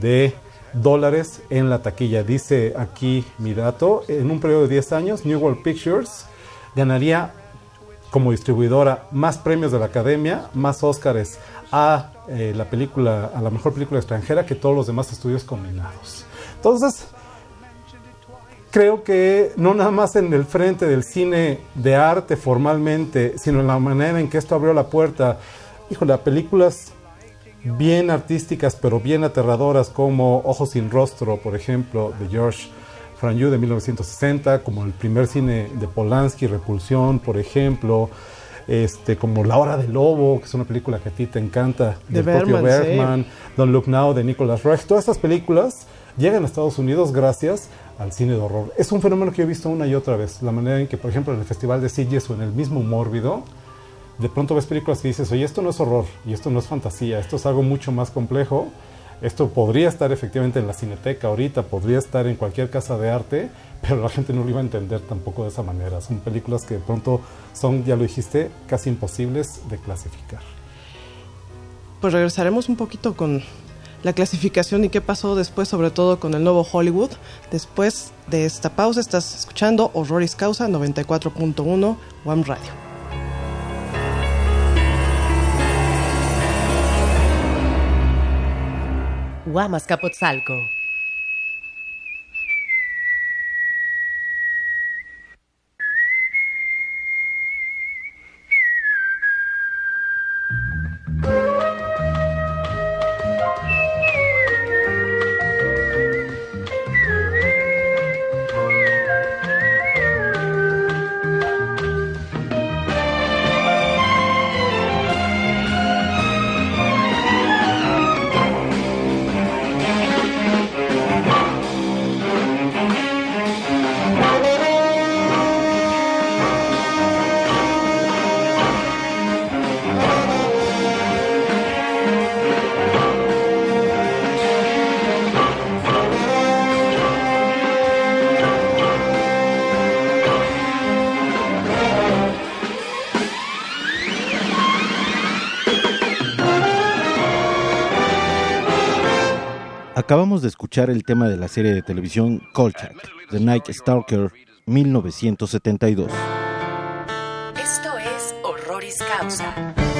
en la taquilla. Dice aquí mi dato: en un periodo de 10 años, New World Pictures ganaría como distribuidora más premios de la Academia, más Óscares a la mejor película extranjera que todos los demás estudios combinados. Entonces, creo que no nada más en el frente del cine de arte formalmente, sino en la manera en que esto abrió la puerta, a películas bien artísticas pero bien aterradoras como Ojos sin rostro, por ejemplo, de Georges Franju de 1960, como el primer cine de Polanski, Repulsión, por ejemplo, como La hora del lobo, que es una película que a ti te encanta, del propio Bergman, sí. Don't Look Now de Nicholas Roeg. Todas estas películas llegan a Estados Unidos gracias al cine de horror. Es un fenómeno que he visto una y otra vez, la manera en que, por ejemplo, en el Festival de Sitges o en el mismo Mórbido, de pronto ves películas que dices, oye, esto no es horror, y esto no es fantasía, esto es algo mucho más complejo, esto podría estar efectivamente en la Cineteca ahorita, podría estar en cualquier casa de arte, pero la gente no lo iba a entender tampoco de esa manera. Son películas que de pronto son, ya lo dijiste, casi imposibles de clasificar. Pues regresaremos un poquito con la clasificación y qué pasó después, sobre todo con el nuevo Hollywood. Después de esta pausa estás escuchando Horroris Causa 94.1 One Radio. Huamascapotzalco. Acabamos de escuchar el tema de la serie de televisión Kolchak, The Night Stalker, 1972. Esto es Horroris Causa.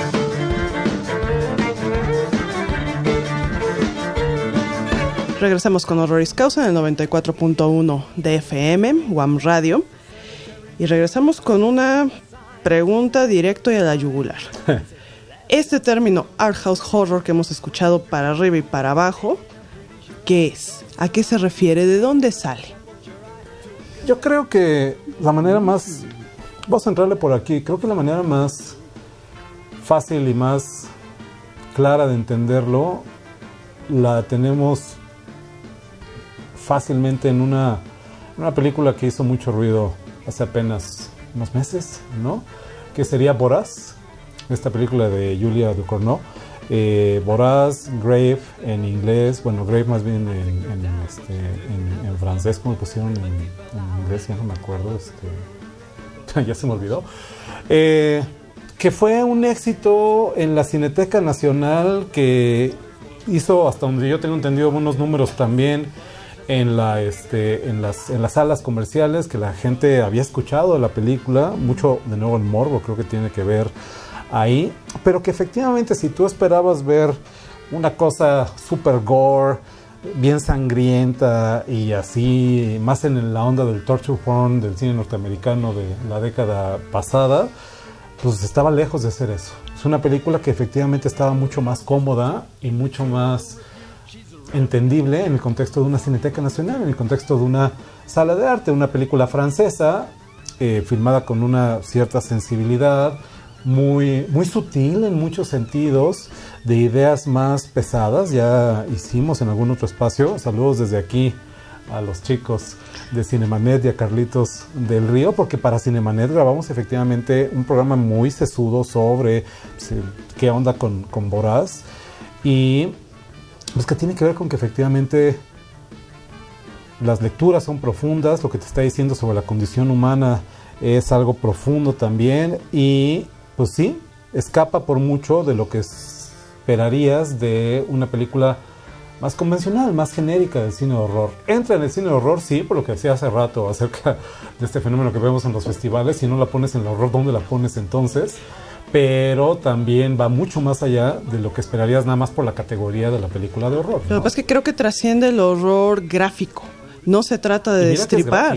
Regresamos con Horroris Causa en el 94.1 de FM, WAM Radio. Y regresamos con una pregunta directo y a la yugular. Este término Art House Horror que hemos escuchado para arriba y para abajo, ¿qué es? ¿A qué se refiere? ¿De dónde sale? Yo creo que la manera más... Vamos a entrarle por aquí. Creo que la manera más fácil y más clara de entenderlo la tenemos fácilmente en una película que hizo mucho ruido hace apenas unos meses, ¿no? Que sería Voraz, esta película de Julia Ducournau. Voraz, Grave en inglés, bueno, Grave más bien en francés, como pusieron en inglés, ya no me acuerdo, ya se me olvidó. Que fue un éxito en la Cineteca Nacional, que hizo, hasta donde yo tengo entendido, unos números también en las salas comerciales, que la gente había escuchado de la película, mucho de nuevo el morbo creo que tiene que ver ahí, pero que efectivamente si tú esperabas ver una cosa super gore, bien sangrienta y así, más en la onda del torture porn del cine norteamericano de la década pasada, pues estaba lejos de ser eso. Es una película que efectivamente estaba mucho más cómoda y mucho más entendible en el contexto de una Cineteca Nacional, en el contexto de una sala de arte, una película francesa, filmada con una cierta sensibilidad, muy, muy sutil en muchos sentidos, de ideas más pesadas. Ya hicimos en algún otro espacio, saludos desde aquí a los chicos de Cinemanet y a Carlitos del Río, porque para Cinemanet grabamos efectivamente un programa muy sesudo sobre qué onda con Voraz, y pues que tiene que ver con que efectivamente las lecturas son profundas, lo que te está diciendo sobre la condición humana es algo profundo también, y pues sí, escapa por mucho de lo que esperarías de una película más convencional, más genérica del cine de horror. Entra en el cine de horror, sí, por lo que decía hace rato acerca de este fenómeno que vemos en los festivales. Si no la pones en el horror, ¿dónde la pones entonces? Pero también va mucho más allá de lo que esperarías nada más por la categoría de la película de horror, ¿no? Lo que pasa es que creo que trasciende el horror gráfico. No se trata de destripar.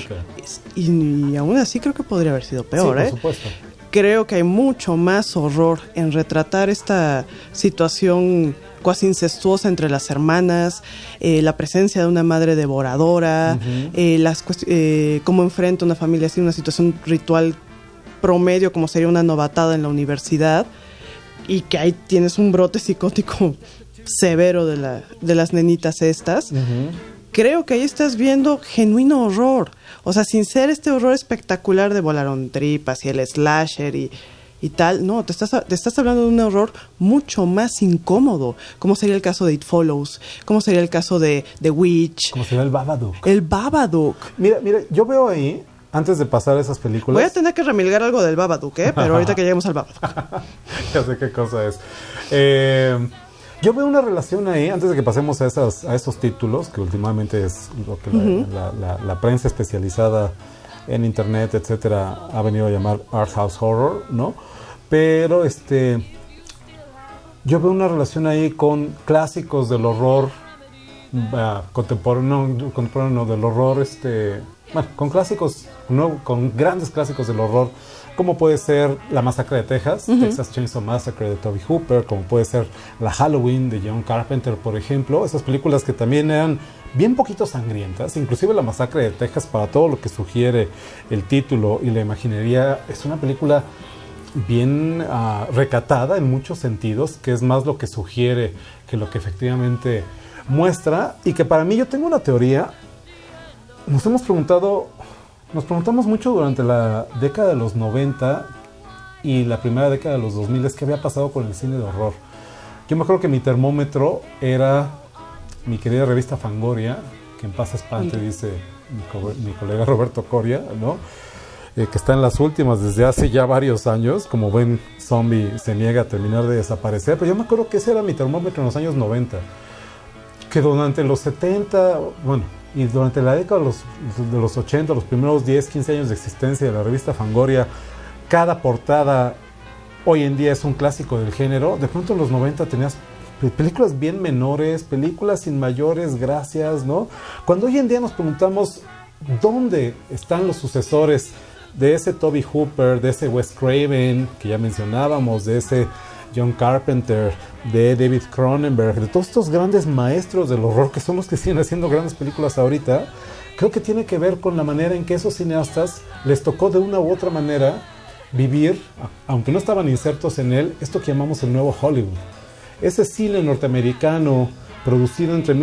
Y aún así creo que podría haber sido peor, sí, por supuesto. Creo que hay mucho más horror en retratar esta situación cuasi incestuosa entre las hermanas, la presencia de una madre devoradora, cómo enfrenta una familia así una situación ritual promedio como sería una novatada en la universidad, y que ahí tienes un brote psicótico severo de las nenitas estas. Creo que ahí estás viendo genuino horror, o sea, sin ser este horror espectacular de volaron tripas y el slasher y tal. No, te estás hablando de un horror mucho más incómodo, como sería el caso de It Follows, como sería el caso de The Witch, como sería el Babadook. El Babadook. Mira, yo veo ahí, antes de pasar a esas películas, voy a tener que remilgar algo del Babadook, pero ahorita que lleguemos al Babadook. ya sé qué cosa es. Yo veo una relación ahí, antes de que pasemos a esos títulos, que últimamente es lo que la prensa especializada en internet, etcétera, ha venido a llamar art house horror, ¿no? Pero yo veo una relación ahí con clásicos del horror contemporáneo del horror, bueno, con clásicos, con grandes clásicos del horror, como puede ser La Masacre de Texas, Texas Chainsaw Massacre de Tobe Hooper, como puede ser La Halloween de John Carpenter, por ejemplo. Esas películas que también eran bien poquito sangrientas, inclusive La Masacre de Texas, para todo lo que sugiere el título y la imaginería, es una película bien recatada en muchos sentidos, que es más lo que sugiere que lo que efectivamente muestra. Y que para mí, yo tengo una teoría. Nos preguntamos mucho durante la década de los 90 y la primera década de los 2000 qué había pasado con el cine de horror. Yo me acuerdo que mi termómetro era mi querida revista Fangoria, que en paz espante, dice mi colega Roberto Coria, ¿no? Que está en las últimas desde hace ya varios años. Como ven, Zombie se niega a terminar de desaparecer, pero yo me acuerdo que ese era mi termómetro en los años 90, que durante los 70, bueno, y durante la década de los 80, los primeros 10, 15 años de existencia de la revista Fangoria, cada portada hoy en día es un clásico del género. De pronto en los 90 tenías películas bien menores, películas sin mayores gracias, ¿no? Cuando hoy en día nos preguntamos dónde están los sucesores de ese Tobe Hooper, de ese Wes Craven que ya mencionábamos, de ese John Carpenter, de David Cronenberg, de todos estos grandes maestros del horror que son los que siguen haciendo grandes películas ahorita, creo que tiene que ver con la manera en que esos cineastas les tocó de una u otra manera vivir, aunque no estaban insertos en él, esto que llamamos el nuevo Hollywood. Ese cine norteamericano producido entre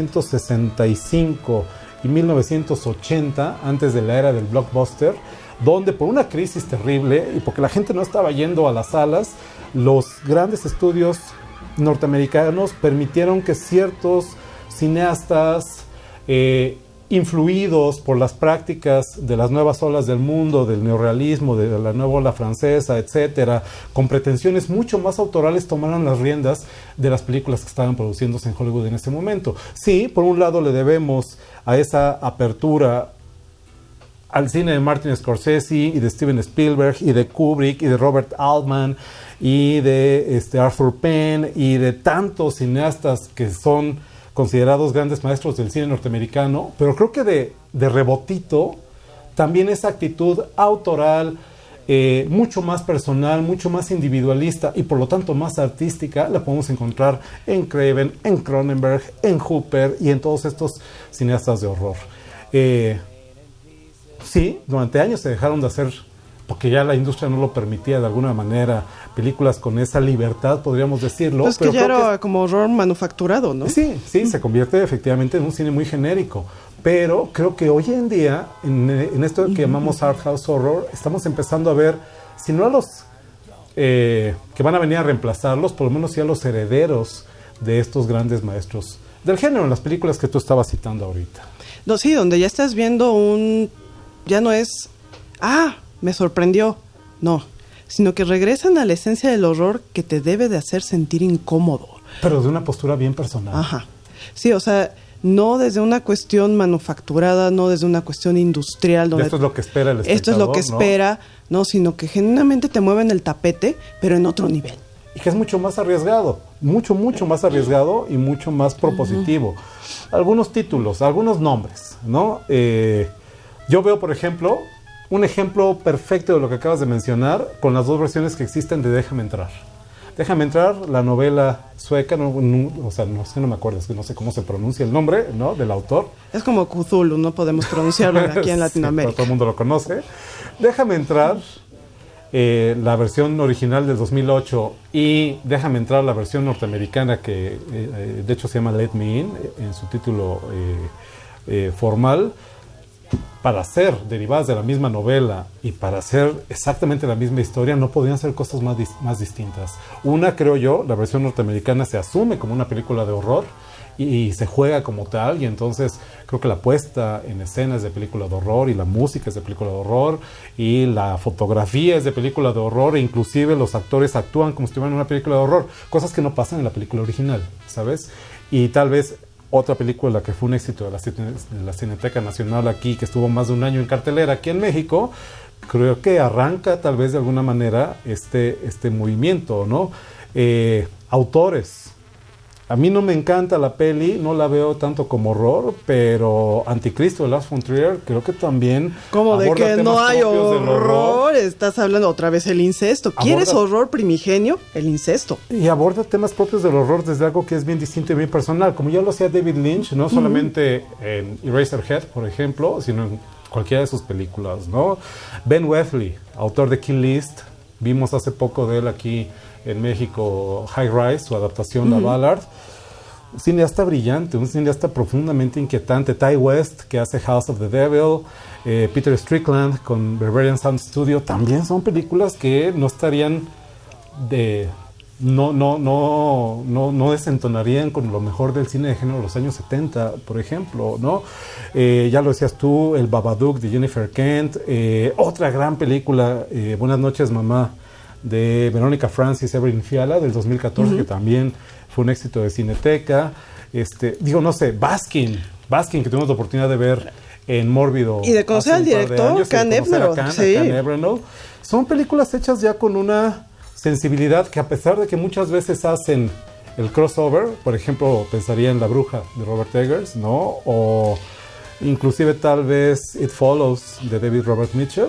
1965 y 1980, antes de la era del blockbuster, donde por una crisis terrible y porque la gente no estaba yendo a las salas, los grandes estudios norteamericanos permitieron que ciertos cineastas influidos por las prácticas de las nuevas olas del mundo, del neorrealismo, de la nueva ola francesa, etcétera, con pretensiones mucho más autorales, tomaran las riendas de las películas que estaban produciéndose en Hollywood en ese momento. Sí, por un lado le debemos a esa apertura al cine de Martin Scorsese y de Steven Spielberg y de Kubrick y de Robert Altman y de Arthur Penn y de tantos cineastas que son considerados grandes maestros del cine norteamericano, pero creo que de rebotito también esa actitud autoral, mucho más personal, mucho más individualista y por lo tanto más artística, la podemos encontrar en Craven, en Cronenberg, en Hooper y en todos estos cineastas de horror. Sí, durante años se dejaron de hacer, porque ya la industria no lo permitía de alguna manera, películas con esa libertad, podríamos decirlo. Pues pero que ya era como horror manufacturado, ¿no? Sí, se convierte efectivamente en un cine muy genérico. Pero creo que hoy en día, en esto que llamamos art house horror, estamos empezando a ver, si no a los que van a venir a reemplazarlos, por lo menos sí a los herederos de estos grandes maestros del género, en las películas que tú estabas citando ahorita. No, sí, donde ya estás viendo ya no es, me sorprendió, no, sino que regresan a la esencia del horror que te debe de hacer sentir incómodo. Pero de una postura bien personal. Ajá, sí, o sea, no desde una cuestión manufacturada, no desde una cuestión industrial. Donde esto es lo que espera el espectador, esto es lo que espera, ¿no? Sino que genuinamente te mueven el tapete, pero en otro nivel. Y que es mucho más arriesgado, mucho más arriesgado y mucho más propositivo. Algunos títulos, algunos nombres, ¿no? Yo veo, por ejemplo, un ejemplo perfecto de lo que acabas de mencionar con las dos versiones que existen de Déjame Entrar. Déjame Entrar, la novela sueca, no me acuerdo, es que no sé cómo se pronuncia el nombre, ¿no?, del autor. Es como Cthulhu, no podemos pronunciarlo aquí en Latinoamérica. Sí, todo el mundo lo conoce. Déjame Entrar, la versión original del 2008, y Déjame Entrar, la versión norteamericana que de hecho se llama Let Me In, en su título formal, para ser derivadas de la misma novela y para ser exactamente la misma historia, no podían ser cosas más distintas. Una, creo yo, la versión norteamericana se asume como una película de horror y se juega como tal, y entonces Creo que la puesta en escena es de película de horror, y la música es de película de horror, y la fotografía es de película de horror, e inclusive los actores actúan como si estuvieran en una película de horror, cosas que no pasan en la película original, ¿sabes? Y tal vez otra película que fue un éxito de la Cineteca Nacional aquí, que estuvo más de un año en cartelera aquí en México, creo que arranca tal vez de alguna manera este movimiento, ¿no? Autores. A mí no me encanta la peli, no la veo tanto como horror, pero Anticristo de Lars von Trier creo que también como de aborda que temas no hay propios del horror, estás hablando otra vez el incesto. ¿Quieres horror primigenio? El incesto. Y aborda temas propios del horror desde algo que es bien distinto y bien personal, como ya lo hacía David Lynch, no solamente en Eraserhead, por ejemplo, sino en cualquiera de sus películas, ¿no? Ben Wheatley, autor de Kill List, vimos hace poco de él aquí en México High Rise, su adaptación a Ballard. Un cineasta brillante, un cineasta profundamente inquietante. Ty West, que hace House of the Devil, Peter Strickland con Berberian Sound Studio, también son películas que no estarían no desentonarían con lo mejor del cine de género de los años 70, por ejemplo, ¿no? Ya lo decías tú, el Babadook de Jennifer Kent, otra gran película, Buenas noches, mamá, de Verónica Francis, Evelyn Fiala, del 2014, que también fue un éxito de Cineteca. Baskin, que tuvimos la oportunidad de ver en Mórbido. Y de conocer al director, Can Ebner. Son películas hechas ya con una sensibilidad que, a pesar de que muchas veces hacen el crossover, por ejemplo, pensaría en La Bruja de Robert Eggers, ¿no? O inclusive tal vez It Follows de David Robert Mitchell.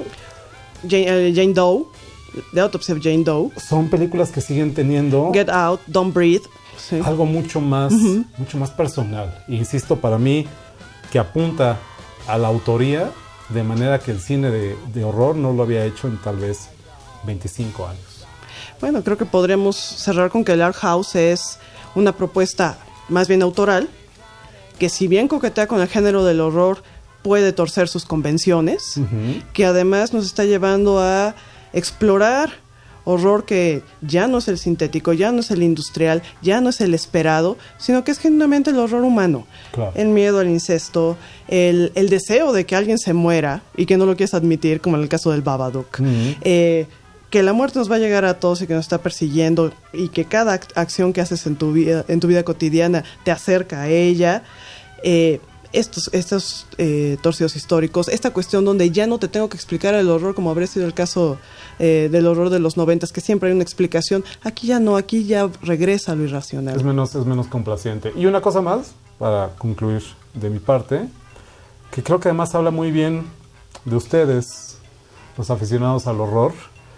Jane Doe, The Autopsy of Jane Doe. Son películas que siguen teniendo Get Out, Don't Breathe. Sí. Algo mucho más personal. Insisto, para mí, que apunta a la autoría, de manera que el cine de horror no lo había hecho en tal vez 25 años. Bueno, creo que podríamos cerrar con que el Art House es una propuesta más bien autoral, que si bien coquetea con el género del horror, puede torcer sus convenciones, que además nos está llevando a explorar horror que ya no es el sintético, ya no es el industrial, ya no es el esperado, sino que es genuinamente el horror humano. Claro. El miedo al incesto, el deseo de que alguien se muera y que no lo quieres admitir, como en el caso del Babadook. Que la muerte nos va a llegar a todos y que nos está persiguiendo, y que cada acción que haces en tu vida cotidiana te acerca a ella. Estos torcidos históricos, esta cuestión donde ya no te tengo que explicar el horror como habría sido el caso del horror de los 90s, que siempre hay una explicación. Aquí ya no, aquí ya regresa a lo irracional. Es menos complaciente. Y una cosa más, para concluir de mi parte, que creo que además habla muy bien de ustedes, los aficionados al horror.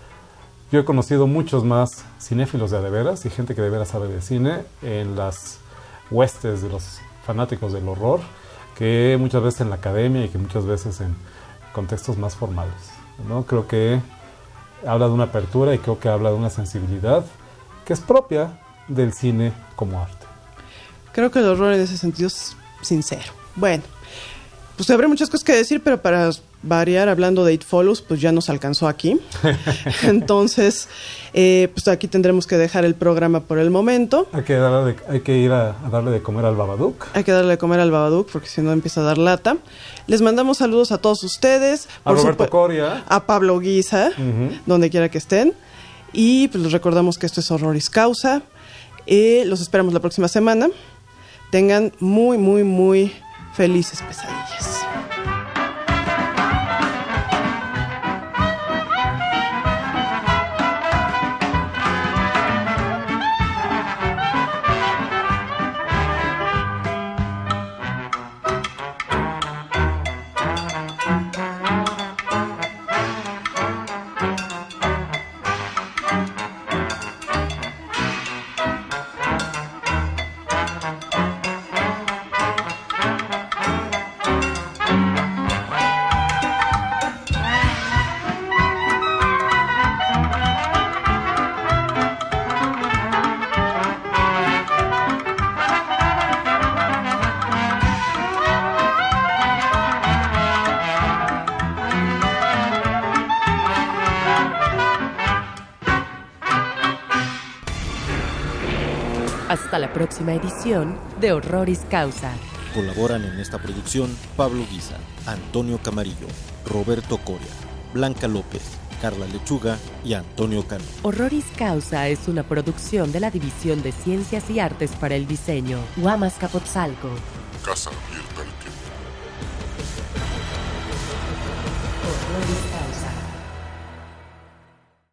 Yo he conocido muchos más cinéfilos de veras y gente que de veras sabe de cine en las huestes de los fanáticos del horror, que muchas veces en la academia y que muchas veces en contextos más formales, ¿no? Creo que habla de una apertura y creo que habla de una sensibilidad que es propia del cine como arte. Creo que el horror en ese sentido es sincero. Bueno, pues habrá muchas cosas que decir, pero para variar, hablando de It Follows, pues ya nos alcanzó aquí. Entonces, pues aquí tendremos que dejar el programa por el momento. Hay que ir a darle de comer al Babadook. Hay que darle de comer al Babadook, porque si no empieza a dar lata. Les mandamos saludos a todos ustedes. A Roberto Coria. A Pablo Guiza, donde quiera que estén. Y pues les recordamos que esto es Horroris Causa. Los esperamos la próxima semana. Tengan muy, muy, muy felices pesadillas. Hasta la próxima edición de Horroris Causa. Colaboran en esta producción Pablo Guisa, Antonio Camarillo, Roberto Coria, Blanca López, Carla Lechuga y Antonio Cano. Horroris Causa es una producción de la División de Ciencias y Artes para el Diseño, Huamascapotzalco. Casa abierta al tiempo. Horroris